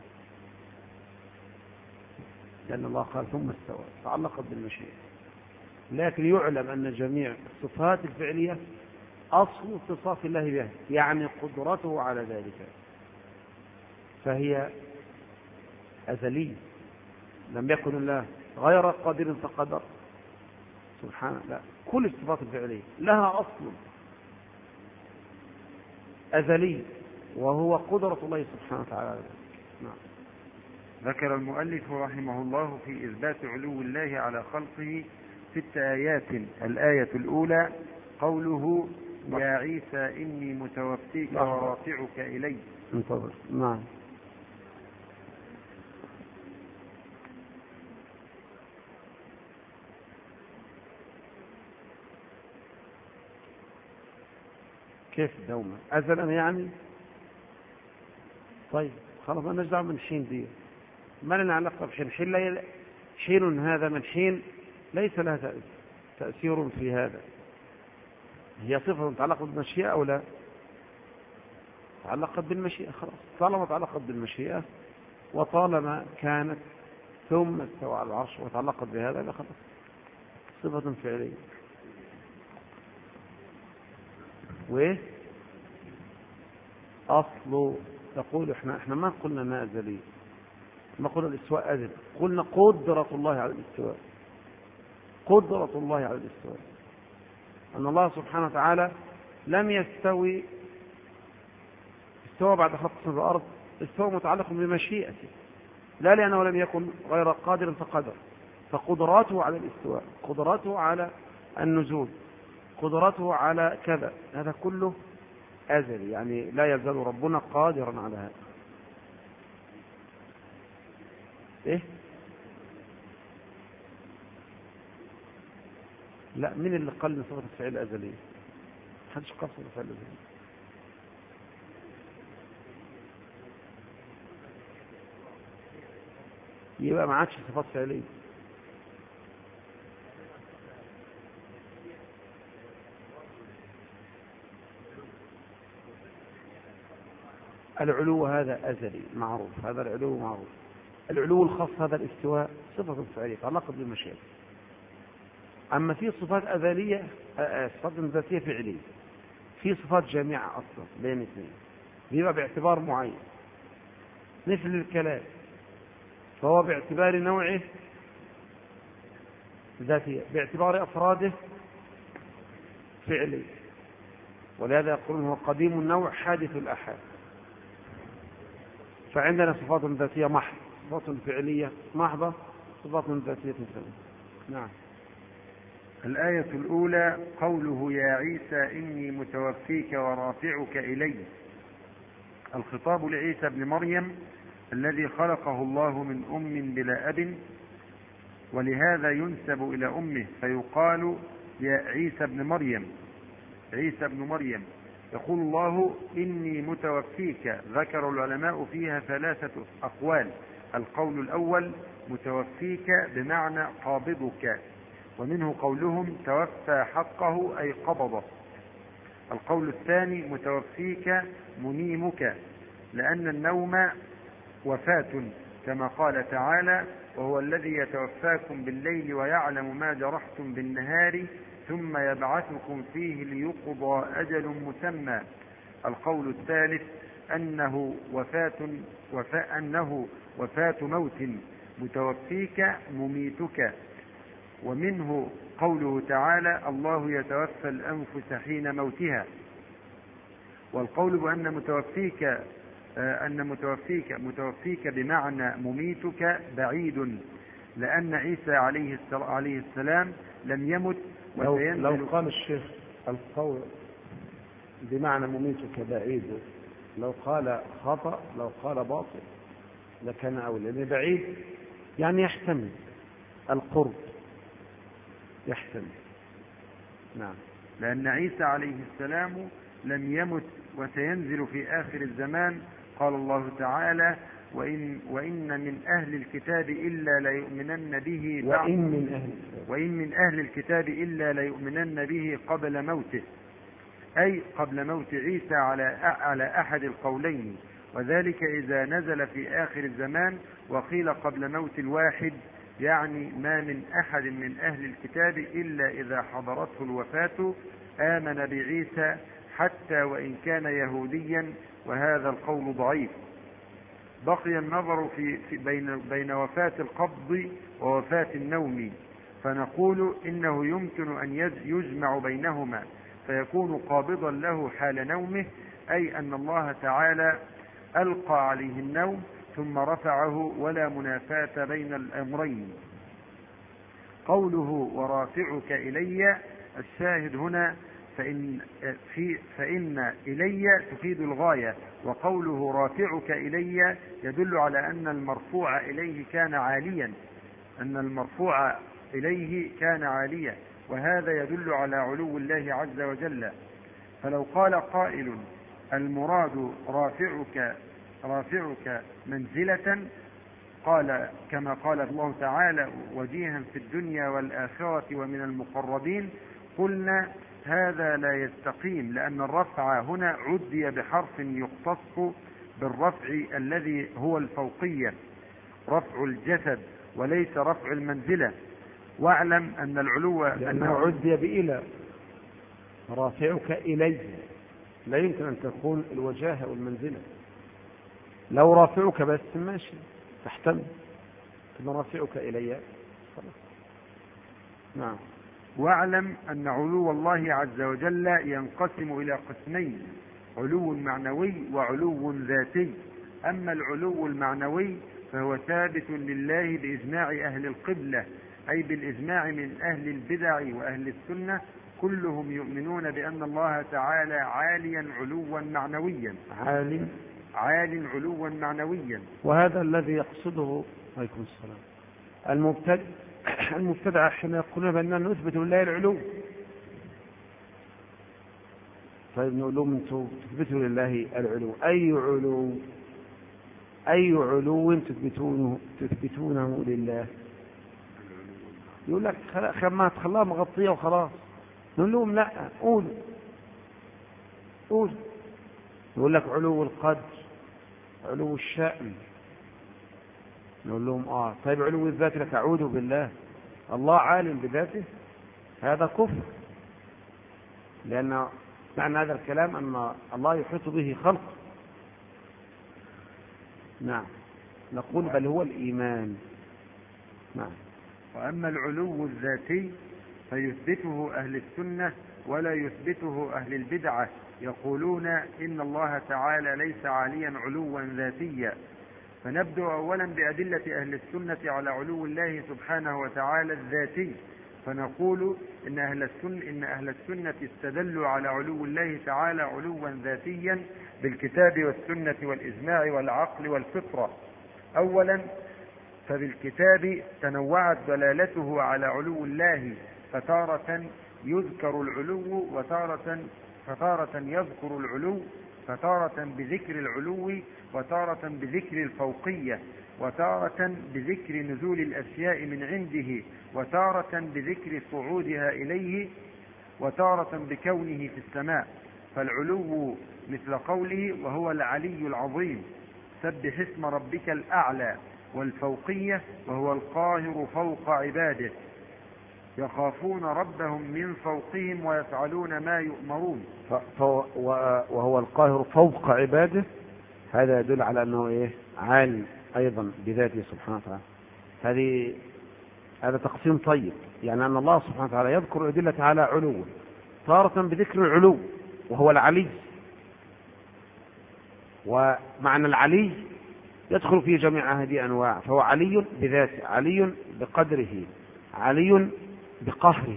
لأن الله قال ثم استوى تعلقت بالمشيئة، لكن يعلم أن جميع الصفات الفعلية أصل اتصاف الله بها، يعني قدرته على ذلك، فهي أزلية. لم يكن الله غير قادر فقدر سبحانه، لا، كل الصفات الفعلية لها أصل أزلي وهو قدرة الله سبحانه وتعالى. نعم. ذكر المؤلف رحمه الله في إثبات علو الله على خلقه ست آيات. الآية الأولى قوله يا عيسى إني متوفيك ورافعك إلي. انتظر. نعم. كيف دوما أزلا يعني؟ طيب خلاص، ما نجدع من حين دي، ما لنا علاقة بحين. حين, لا حين هذا من حين ليس لها تأثير في هذا. هي صفة تعلقت بالمشيئة أو لا؟ تعلقت بالمشيئة، خلاص. طالما تعلقت بالمشيئة وطالما كانت ثم استوى على العرش وتعلقت بهذا، لا خلاص صفة فعلية. وايه اصله؟ تقول احنا احنا ما قلنا انها ازليه، ما قلنا الاستواء ازلي، قلنا قدرة الله على الاستواء. قدرة الله على الاستواء ان الله سبحانه وتعالى لم يستوي استوى بعد خلق السماء والارض، استوى متعلق بمشيئته، لا لانه لم يكن غير قادر فقدر. فقدراته على الاستواء، قدراته على النزول، قدرته على كذا، هذا كله أزلي، يعني لا يزال ربنا قادرا على هذا. إيه؟ لا، من اللي قال من صفة الفعل أزلية؟ محدش قال صفة الفعل أزلية. يبقى ما عادش صفات فعلية. العلو هذا أزلي معروف، هذا العلو معروف. العلو الخاص هذا الاستواء صفة فعلية تعلقت بالمشيئة. أما في صفات أزلية، صفات ذاتية فعلية، في صفات جامعة أصلا بين اثنين، بيبقى باعتبار معين، مثل الكلام، فهو باعتبار نوعه ذاتية، باعتبار أفراده فعلي، ولهذا يقولون هو قديم النوع حادث الآحاد. فعندنا صفات ذاتية محضة، صفات فعلية محضة، صفات ذاتية فعلية. نعم. الآية الأولى قوله يا عيسى إني متوفيك ورافعك إلي. الخطاب لعيسى بن مريم الذي خلقه الله من أم بلا أب، ولهذا ينسب إلى أمه فيقال يا عيسى بن مريم. عيسى بن مريم يقول الله إني متوفيك. ذكر العلماء فيها ثلاثة أقوال. القول الأول متوفيك بمعنى قابضك، ومنه قولهم توفى حقه أي قبضه. القول الثاني متوفيك منيمك، لأن النوم وفاة كما قال تعالى: وهو الذي يتوفاكم بالليل ويعلم ما جرحتم بالنهار ثم يبعثكم فيه ليقضى أجل مسمى. القول الثالث أنه وفاة وفاء أنه وفاة موت متوفيك مميتك، ومنه قوله تعالى: الله يتوفى الأنفس حين موتها. والقول بأن متوفيك أن متوفيك متوفيك بمعنى مميتك بعيد، لأن عيسى عليه السلام لم يمت. لو, لو قال الشيخ القول بمعنى مميتك بعيد، لو قال خطأ، لو قال باطل لكان أولى، لأن بعيد يعني يحتمل القرب، يحتمل. نعم. لأن عيسى عليه السلام لم يمت وسينزل في آخر الزمان. قال الله تعالى: وإن, وإن من أهل الكتاب إلا ليؤمنن به وإن من أهل وإن من أهل الكتاب إلا ليؤمنن به قبل موته، أي قبل موت عيسى على على أحد القولين، وذلك إذا نزل في آخر الزمان. وقيل قبل موت الواحد، يعني ما من أحد من أهل الكتاب إلا إذا حضرته الوفاة آمن بعيسى حتى وإن كان يهوديا، وهذا القول ضعيف. بقي النظر في, في بين, بين وفاة القبض ووفاة النوم، فنقول إنه يمكن أن يجمع بينهما فيكون قابضا له حال نومه، أي أن الله تعالى ألقى عليه النوم ثم رفعه، ولا منافاة بين الأمرين. قوله ورافعك إلي، الشاهد هنا فإن, في فإن إلي تفيد الغاية، وقوله رافعك إلي يدل على أن المرفوع إليه كان عاليا أن المرفوع إليه كان عاليا وهذا يدل على علو الله عز وجل. فلو قال قائل: المراد رافعك رافعك منزلة، قال كما قال الله تعالى: وجيها في الدنيا والآخرة ومن المقربين، قلنا هذا لا يستقيم، لأن الرفع هنا عدي بحرف يختص بالرفع الذي هو الفوقية، رفع الجسد وليس رفع المنزلة. واعلم أن العلو لأنه عدي بإلى، رافعك إلي لا يمكن أن تكون الوجاهة والمنزلة. لو رافعك بس ماشي تحتمل، ثم رافعك إلي خلاص. نعم. واعلم أن علو الله عز وجل ينقسم إلى قسمين: علو معنوي وعلو ذاتي. أما العلو المعنوي فهو ثابت لله بإجماع أهل القبلة، أي بالإجماع من أهل البدع وأهل السنة، كلهم يؤمنون بأن الله تعالى عاليا علوا معنويا، عالي عال علوا معنويا. وهذا الذي يقصده عليكم السلام المبتدع المبتدع حين يقولون بأننا نثبت لله العلو. طيب نقول لهم انتم تثبتوا لله العلو، أي علو أي علو تثبتونه تثبتونه لله؟ يقول لك خما تخليها مغطية وخلاص. نقول لهم لا، قول قول. يقول لك علو القدر، علو الشأن. نقول لهم اه طيب علو الذات لك أعوذ بالله، الله عالم بذاته، هذا كفر، لأن معنى هذا الكلام أن الله يحيط به خلق. نعم. نقول بل هو الإيمان. نعم. وأما العلو الذاتي فيثبته أهل السنة ولا يثبته أهل البدعة، يقولون إن الله تعالى ليس عاليا علوا ذاتيا. فنبدأ أولا بأدلة أهل السنة على علو الله سبحانه وتعالى الذاتي، فنقول إن أهل السنة, إن أهل السنة استدلوا على علو الله تعالى علوا ذاتيا بالكتاب والسنة والإجماع والعقل والفطرة. أولا فبالكتاب تنوعت دلالته على علو الله، فتارة يذكر العلو وتارة فتارة يذكر العلو، فتارة بذكر العلو وتارة بذكر الفوقية، وتارة بذكر نزول الأشياء من عنده، وتارة بذكر صعودها إليه، وتارة بكونه في السماء. فالعلو مثل قوله وهو العلي العظيم سبح اسم ربك الأعلى، والفوقية وهو القاهر فوق عباده يخافون ربهم من فوقهم ويفعلون ما يؤمرون. وهو القاهر فوق عباده، هذا يدل على أنه إيه؟ عالي أيضا بذاته سبحانه وتعالى. هذه هذا تقسيم طيب، يعني أن الله سبحانه وتعالى يذكر أدلة على علو، تارة بذكر العلو وهو العلي، ومعنى العلي يدخل في جميع هذه أنواع، فهو علي بذاته، علي بقدره، علي بقهره،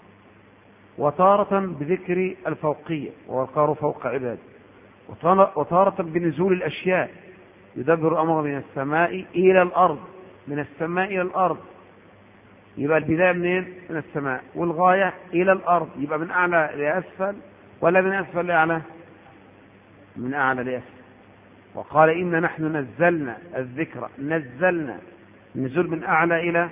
وتارة بذكر الفوقية والقهر فوق عباده، وتارة بنزول الأشياء، يدبر أمر من السماء إلى الأرض، من السماء إلى الأرض، يبقى البداية منين؟ من السماء، والغاية إلى الأرض، يبقى من أعلى لأسفل ولا من أسفل لأعلى؟ من أعلى لأسفل. وقال إن نحن نزلنا الذكر، نزلنا نزول من أعلى إلى،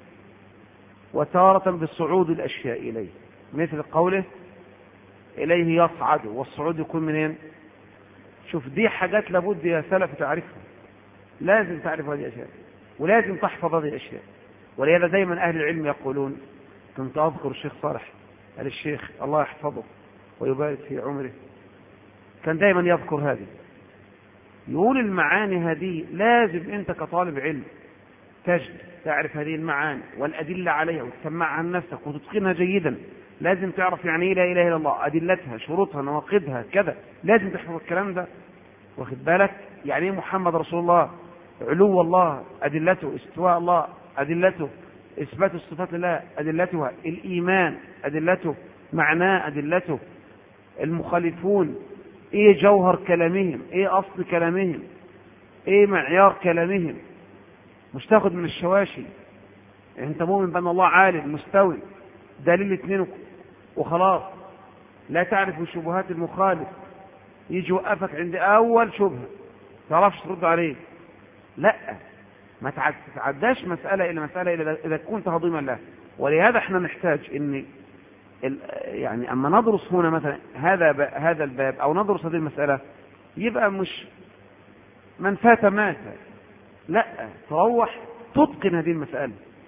وتارة بالصعود الأشياء إليه، مثل قوله إليه يصعد، والصعود يكون منين؟ شوف دي حاجات لابد يا سلف تعرفها، لازم تعرف هذه الأشياء ولازم تحفظ هذه الأشياء. ولهذا دائما أهل العلم يقولون، كنت أذكر الشيخ صالح قال الشيخ الله يحفظه ويبارك في عمره، كان دائما يذكر هذه، يقول المعاني هذه لازم أنت كطالب علم تجد تعرف هذه المعاني والأدلة عليها وتسمعها لنفسك وتتقنها جيدا. لازم تعرف يعني إيه لا إله إلا الله، أدلتها، شروطها، نواقضها، كذا، لازم تحفظ الكلام ده، واخد بالك؟ يعني إيه محمد رسول الله، علو الله أدلته، استواء الله أدلته، إثبات الصفات لله أدلتها، الإيمان أدلته، معناه أدلته، المخالفون إيه جوهر كلامهم، إيه أصل كلامهم، إيه معيار كلامهم، مش تاخد من الشواشي. يعني أنت مؤمن بأن الله عالم مستوي، دليل اثنين وخلاص، لا تعرف شبهات المخالف، يجي يوقفك عند أول شبهة تعرفش ترد عليه، لا، ما تعداش مسألة إلى مسألة إذا كنت هضيما له. ولهذا احنا نحتاج إن يعني أما ندرس هنا مثلا هذا هذا الباب أو ندرس هذه المسألة، يبقى مش من فات مات، لا، تروح تتقن هذه المسألة،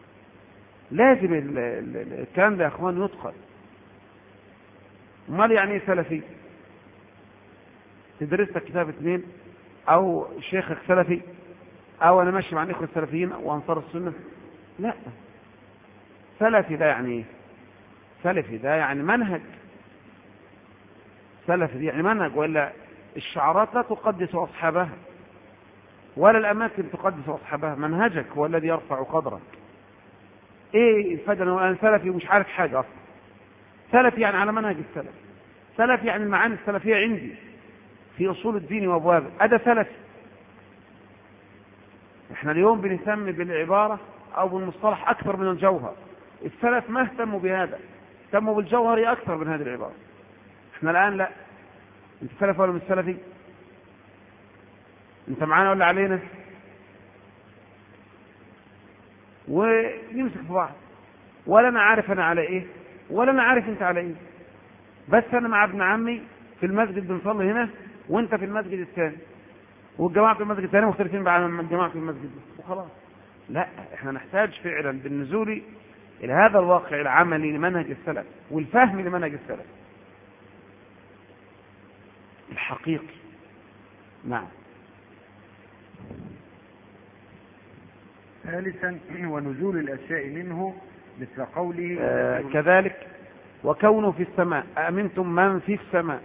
لازم الكلام ده يا أخوان يتقن. امال يعني ايه سلفي؟ تدرس لك كتاب اثنين او شيخك سلفي او انا ماشي مع الاخوه السلفيين وانصار السنه؟ لا، سلفي ده يعني ايه؟ سلفي ده يعني منهج، سلفي دي يعني منهج، ولا الشعارات لا تقدس اصحابها ولا الاماكن تقدس اصحابها، منهجك هو الذي يرفع قدرك. ايه الفدن وانا سلفي ومش عارف حاجه اصلا؟ سلفي يعني على منهج السلف، سلفي يعني المعاني السلفيه عندي في اصول الدين وابوابه، هذا سلفي. احنا اليوم بنهتم بالعباره او بالمصطلح اكثر من الجوهر، السلف ما اهتموا بهذا، اهتموا بالجوهر اكثر من هذه العباره. احنا الان لا، انت سلفي ولا مش سلفي؟ انت معانا ولا علينا؟ ونمسك في بعض، ولا انا عارف انا على ايه ولا انا عارف انت على ايه، بس انا مع ابن عمي في المسجد بنصلي هنا وانت في المسجد الثاني، والجماعه في المسجد الثاني مختلفين عن الجماعه في المسجد وخلاص. لا، احنا نحتاج فعلا بالنزول الى هذا الواقع العملي لمنهج السلف والفهم لمنهج السلف الحقيقي. نعم. ثالثا ونزول الاشياء منه مثل قوله آه كذلك وكونه في السماء، أأمنتم من في السماء،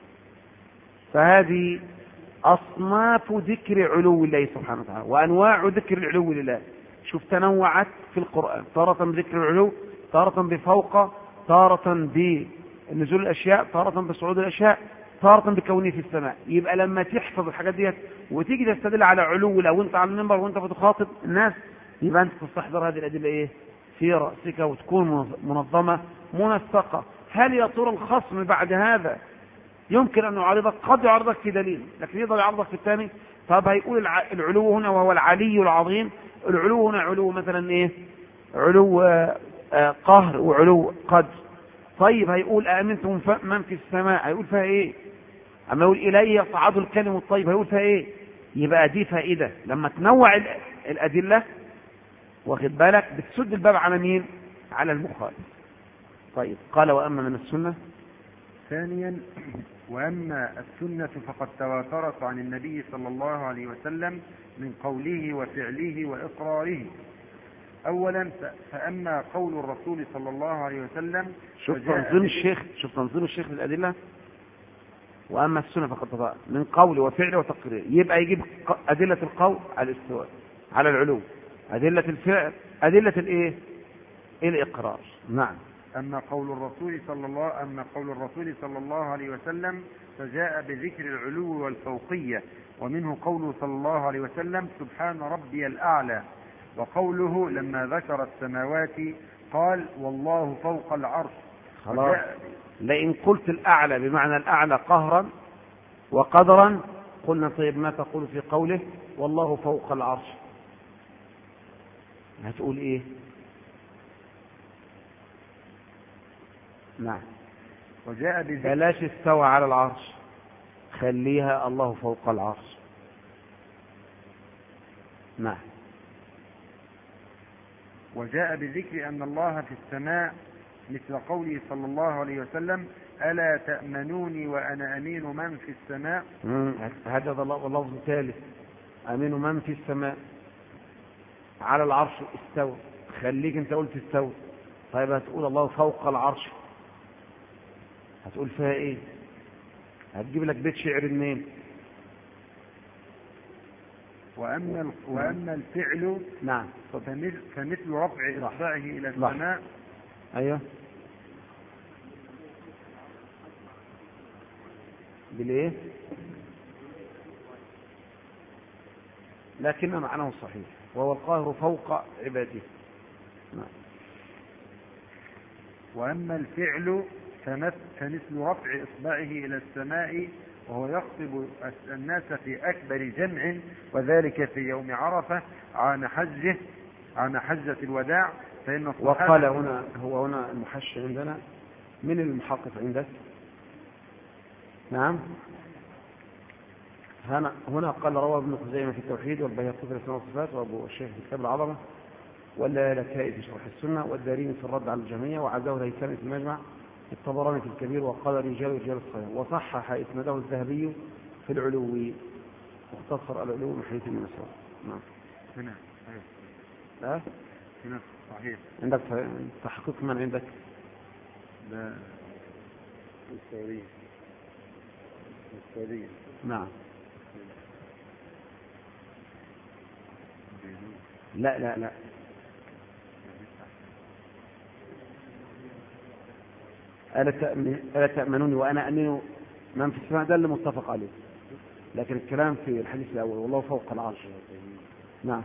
فهذه أصناف ذكر علو الله سبحانه وتعالى وأنواع ذكر العلو لله. شوف تنوعت في القرآن، تارة بذكر العلو، تارة بفوق، تارة بنزول الأشياء، تارة بصعود الأشياء، تارة بكونه في السماء. يبقى لما تحفظ الحاجات ديت وتيجي تستدل على علو الله وانت على المنبر وانت بتخاطب الناس، يبقى انت تستحضر هذه الأدلة ايه في رأسك وتكون منظمة منسقة. هل يا ترى الخصم بعد هذا يمكن أن يعارضك؟ قد يعارضك في دليل، لكن يقدر يعارضك في الثاني. طب هيقول العلو هنا وهو العلي العظيم، العلو هنا علو مثلا ايه؟ علو قهر وعلو قدر. طيب هيقول أأمنتم من في السماء، هيقول فيها ايه؟ أما يقول إليه يصعد الكلم الطيب هيقول فيها إيه؟ يبقى دي فائدة لما تنوع الأدلة، واخد بالك، بتسد الباب على مين؟ على المخالف. طيب قال وأما من السنة. ثانيا وأما السنة فقد تواترت عن النبي صلى الله عليه وسلم من قوله وفعله وإقراره. أولا فأما قول الرسول صلى الله عليه وسلم، شوف تنظيم الشيخ شوف تنظيم الشيخ للأدلة. وأما السنة فقد تواترت من قوله وفعله وتقريره، يبقى يجيب أدلة القول على الاستواء على العلو، أدلة الفعل، أدلة الإيه؟ الإقرار. نعم. أما قول الرسول صلى الله أما قول الرسول صلى الله عليه وسلم فجاء بذكر العلو والفوقية، ومنه قوله صلى الله عليه وسلم سبحان ربي الأعلى، وقوله لما ذكر السماوات قال والله فوق العرش. خلاص، لئن قلت الأعلى بمعنى الأعلى قهرا وقدرا قلنا طيب ما تقول في قوله والله فوق العرش؟ هتقول إيه؟ نعم. وجاء بلاش استوى على العرش، خليها الله فوق العرش. نعم. وجاء بذكر أن الله في السماء مثل قوله صلى الله عليه وسلم ألا تأمنوني وأنا أمين من في السماء. هذا لفظ ثالث، أمين من في السماء، على العرش استوى، خليك انت قلت استوى. طيب هتقول الله فوق العرش، هتقول فيها ايه؟ هتجيب لك بيت شعر منين؟ وأما وأما الفعل نعم فمثل رفع إصبعه إلى السماء. أيوه بالإيه؟ لكن معناه صحيح، وهو القاهر فوق عباده. نعم. وأما الفعل فمثل رفع إصبعه إلى السماء وهو يخطب الناس في أكبر جمع، وذلك في يوم عرفة عن حجه عن حجة الوداع. فإن وقال هنا هو هنا المحشي عندنا من المحقق عندك. نعم. هنا هنا قال رواه ابن خزيمة في التوحيد والبيهقي في الأسماء والصفات وأبو الشيخ في كتاب العظمة واللالكائي في شرح السنة والدارمي في الرد على الجميع وعزاه الهيثمي في المجمع الطبراني في الكبير وقال رجال رجال الصحيح وصحح اسناده الذهبي في العلو واختصر العلو من حديث ابن مسعود. نعم. هنا لا هنا صحيح. عندك تحقيق من عندك؟ لا السعودية السعودية. نعم. لا لا لا ألا تأمنوني وأنا أمين من في السماء، ده اللي متفق عليه، لكن الكلام في الحديث الأول والله فوق العرش. نعم.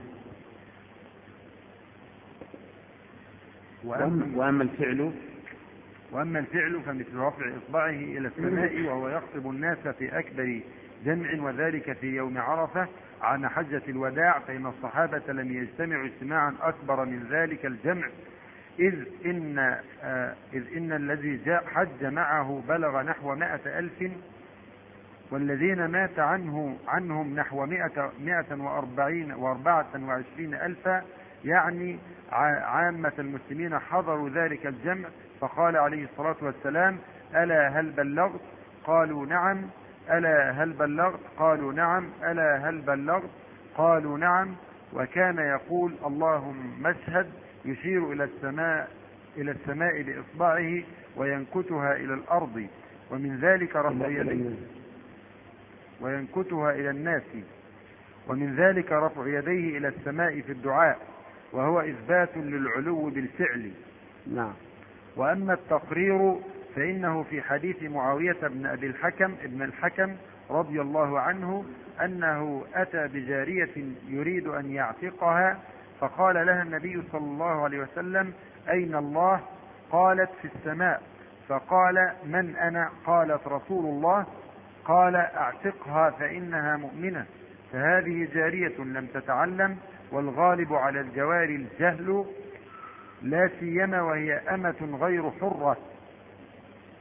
وأما, وأما الفعل وأما الفعل فمثل رفع إصبعه إلى السماء وهو يخطب الناس في أكبر جمع، وذلك في يوم عرفة عن حجة الوداع، فإن الصحابة لم يجتمعوا اجتماعا أكبر من ذلك الجمع، إذ إن, آه إذ إن الذي جاء حج معه بلغ نحو مائة ألف، والذين مات عنه عنهم نحو مائة, مائة وأربعين وأربعة وعشرين ألفا، يعني عامة المسلمين حضروا ذلك الجمع. فقال عليه الصلاة والسلام ألا هل بلغت؟ قالوا نعم. ألا هل بلغت؟ قالوا نعم. ألا هل بلغت؟ قالوا نعم. وكان يقول اللهم اشهد، يشير إلى السماء إلى السماء بإصبعه وينكتها إلى الأرض، ومن ذلك رفع يديه وينكتها إلى الناس، ومن ذلك رفع يديه إلى السماء في الدعاء، وهو إثبات للعلو بالفعل. نعم. وأما التقرير فإنه في حديث معاوية بن أبي الحكم ابن الحكم رضي الله عنه أنه أتى بجارية يريد أن يعتقها، فقال لها النبي صلى الله عليه وسلم أين الله؟ قالت في السماء. فقال من أنا؟ قالت رسول الله. قال اعتقها فإنها مؤمنة. فهذه جارية لم تتعلم، والغالب على الجواري الجهل، لا سيما وهي أمة غير حرة،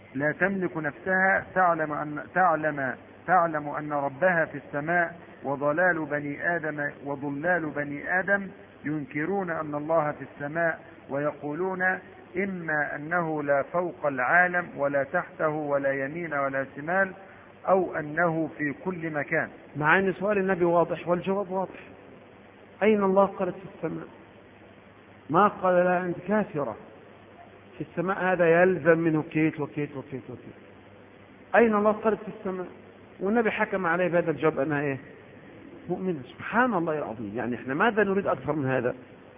لا تملك نفسها تعلم أن, تعلم, تعلم أن ربها في السماء، وضلال بني آدم, وضلال بني آدم ينكرون أن الله في السماء، ويقولون إما أنه لا فوق العالم ولا تحته ولا يمين ولا شمال، أو أنه في كل مكان. مع أن سؤال النبي واضح والجواب واضح. أين الله؟ قالت في السماء. ما قال لا أنت كافرة، في السماء هذا يلزم منه كيت وكيت وكيت وكيت. أين الله؟ قالت في السماء. والنبي حكم عليه بهذا الجواب أنها إيه؟ مؤمنة. سبحان الله العظيم. يعني إحنا ماذا نريد أكثر من هذا؟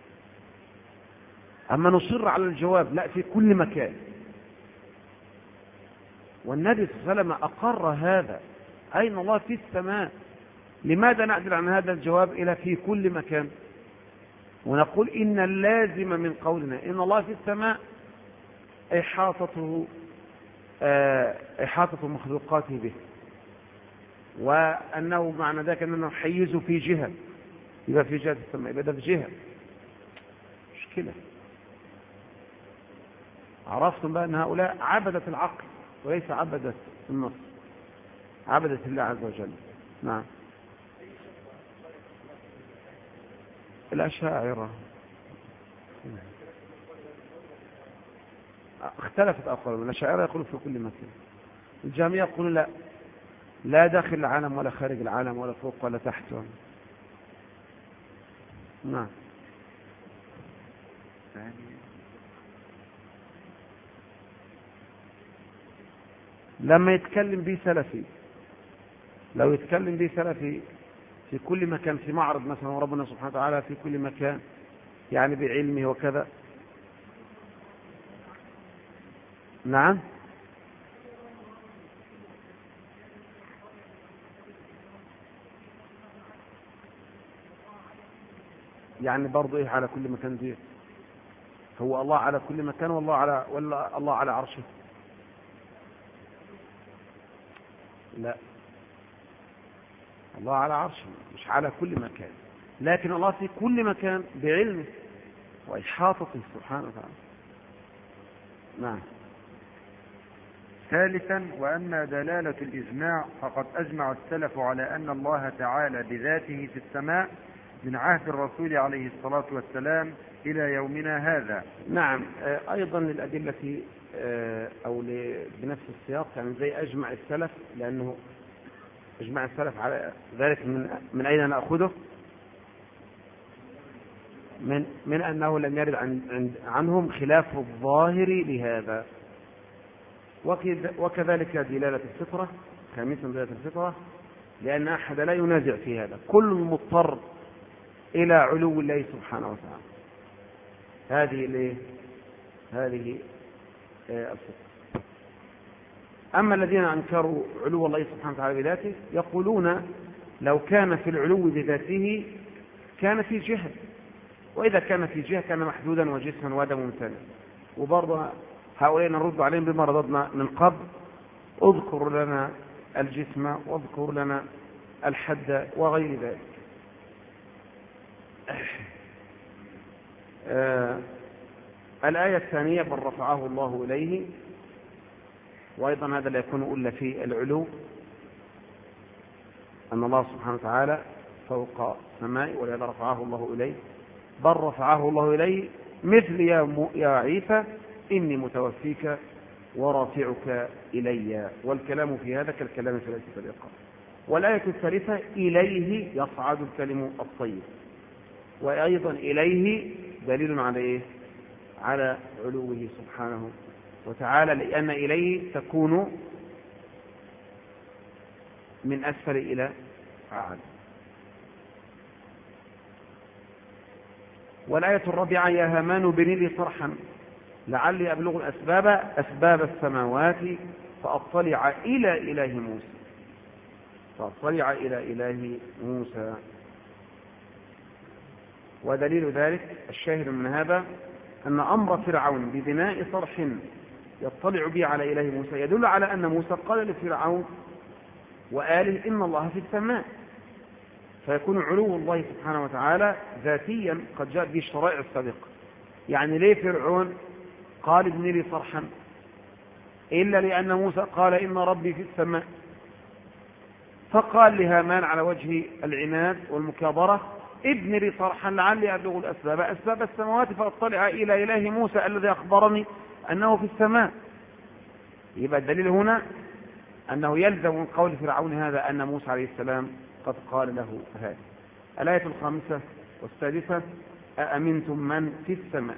أما نصر على الجواب لا، في كل مكان. والنبي صلى الله عليه وسلم أقر هذا. أين الله؟ في السماء. لماذا نعدل عن هذا الجواب إلى في كل مكان ونقول إن اللازم من قولنا إن الله في السماء إحاطته إحاطة مخلوقاته به، وأنه معنى ذلك أنه حيز في جهة، يبقى في جهة السماء، يبقى ده في جهة. مشكلة. عرفتم بقى أن هؤلاء عبدة العقل وليس عبدة النص، عبدة الله عز وجل. نعم. الأشاعرة اختلفت أقوالهم. الأشاعرة يقولون في كل مكان، الجامعة يقولون لا، لا داخل العالم ولا خارج العالم ولا فوق ولا تحت. نعم. لما يتكلم به سلفي، لو يتكلم به سلفي في كل مكان، في معرض مثلا وربنا سبحانه وتعالى في كل مكان، يعني بعلمه وكذا. نعم. يعني برضه ايه على كل مكان دي؟ هو الله على كل مكان والله على ولا الله على عرشه؟ لا، الله على عرشه مش على كل مكان، لكن الله في كل مكان بعلمه وإحاطته سبحانه وتعالى. نعم. ثالثا، وأما دلالة الإجماع فقد أجمع السلف على أن الله تعالى بذاته في السماء من عهد الرسول عليه الصلاة والسلام إلى يومنا هذا. نعم. أيضا للأدلة أو بنفس السياق، يعني زي أجمع السلف، لأنه أجمع السلف على ذلك من, من أين نأخذه؟ من, من أنه لم يرد عن عنهم خلاف الظاهر لهذا. وكذلك دلالة الفطرة، خامسا دلالة الفطرة، لأن أحد لا ينازع في هذا، كل مضطر إلى علو الله سبحانه وتعالى. هذه الايه؟ هذه الفطرة. أما الذين أنكروا علو الله سبحانه وتعالى بذاته يقولون لو كان في العلو بذاته كان في جهة، وإذا كان في جهة كان محدودا وجسما وادم ممتنع. وبرضه هؤلاء نرد عليهم بما رددنا من قبل: اذكر لنا الجسم واذكر لنا الحد وغير ذلك. آه الآية الثانية: بل رفعه الله إليه. وأيضا هذا لا يكون إلا في العلو، أن الله سبحانه وتعالى فوق السماء، ولهذا رفعه الله إليه. بل رفعه الله إليه مثل يا, يا عيسى إني متوفيك ورافعك إلي. والكلام في هذا كالكلام في الآية السابقة. والآية الثالثة: إليه يصعد الكلم الطيب. وأيضا إليه دليل على إيه؟ على علوه سبحانه وتعالى، لأن إليه تكون من أسفل إلى أعلى. والآية الرابعة: يا هامان ابن لي صرحا لعلي أبلغ الأسباب أسباب السماوات فأطلع إلى إله موسى فأطلع إلى إله موسى. ودليل ذلك الشاهد من هذا أن أمر فرعون ببناء صرح يطلع به على إله موسى يدل على أن موسى قال لفرعون وآله إن الله في السماء، فيكون علو الله سبحانه وتعالى ذاتيا قد جاء به الشرائع السابقة. يعني ليه فرعون قال ابن لي صرحا؟ إلا لأن موسى قال إن ربي في السماء. فقال لهامان على وجه العناد والمكابرة ابن لي صرحا لعلي أبلغ الأسباب أسباب السماوات فأطلع إلى إله موسى الذي أخبرني أنه في السماء. يبقى الدليل هنا أنه يلزم من قول فرعون هذا أن موسى عليه السلام قد قال له هذا. الآية الخامسة والسادسة أأمنتم من في السماء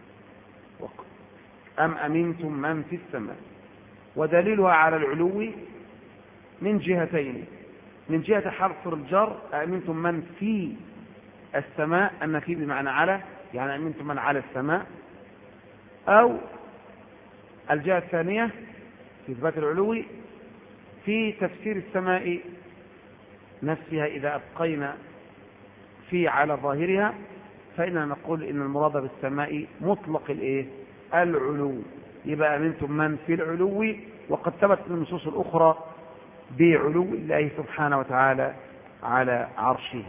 أم أمنتم من في السماء. ودليلها على العلو من جهتين. من جهة حرف الجر أأمنتم من في السماء أن في بمعنى على، يعني أأمنتم من على السماء. أو الجهة الثانية في إثبات العلو في تفسير السماء نفسها. إذا أبقينا في على ظاهرها فإننا نقول إن المراد بالسماء مطلق الإيه؟ العلو. يبقى أمنتم من في العلو. وقد ثبت النصوص الأخرى بعلو الله سبحانه وتعالى على عرشه.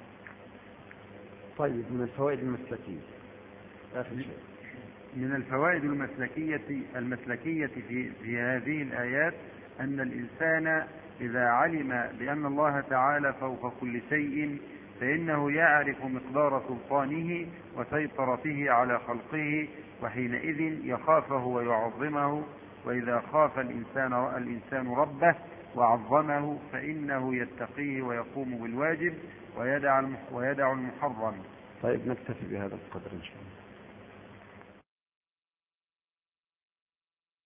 طيب من الفوائد المسلكية آخر شيء. من الفوائد المسلكية المسلكية في, في هذه الآيات أن الإنسان إذا علم بأن الله تعالى فوق كل شيء فإنه يعرف مقدار سلطانه وسيطرته على خلقه، وحينئذ يخافه ويعظمه. وإذا خاف الإنسان, الإنسان ربه وعظمه فإنه يتقيه ويقوم بالواجب ويدع ويدع المحرم. طيب نكتفي بهذا القدر إن شاء الله.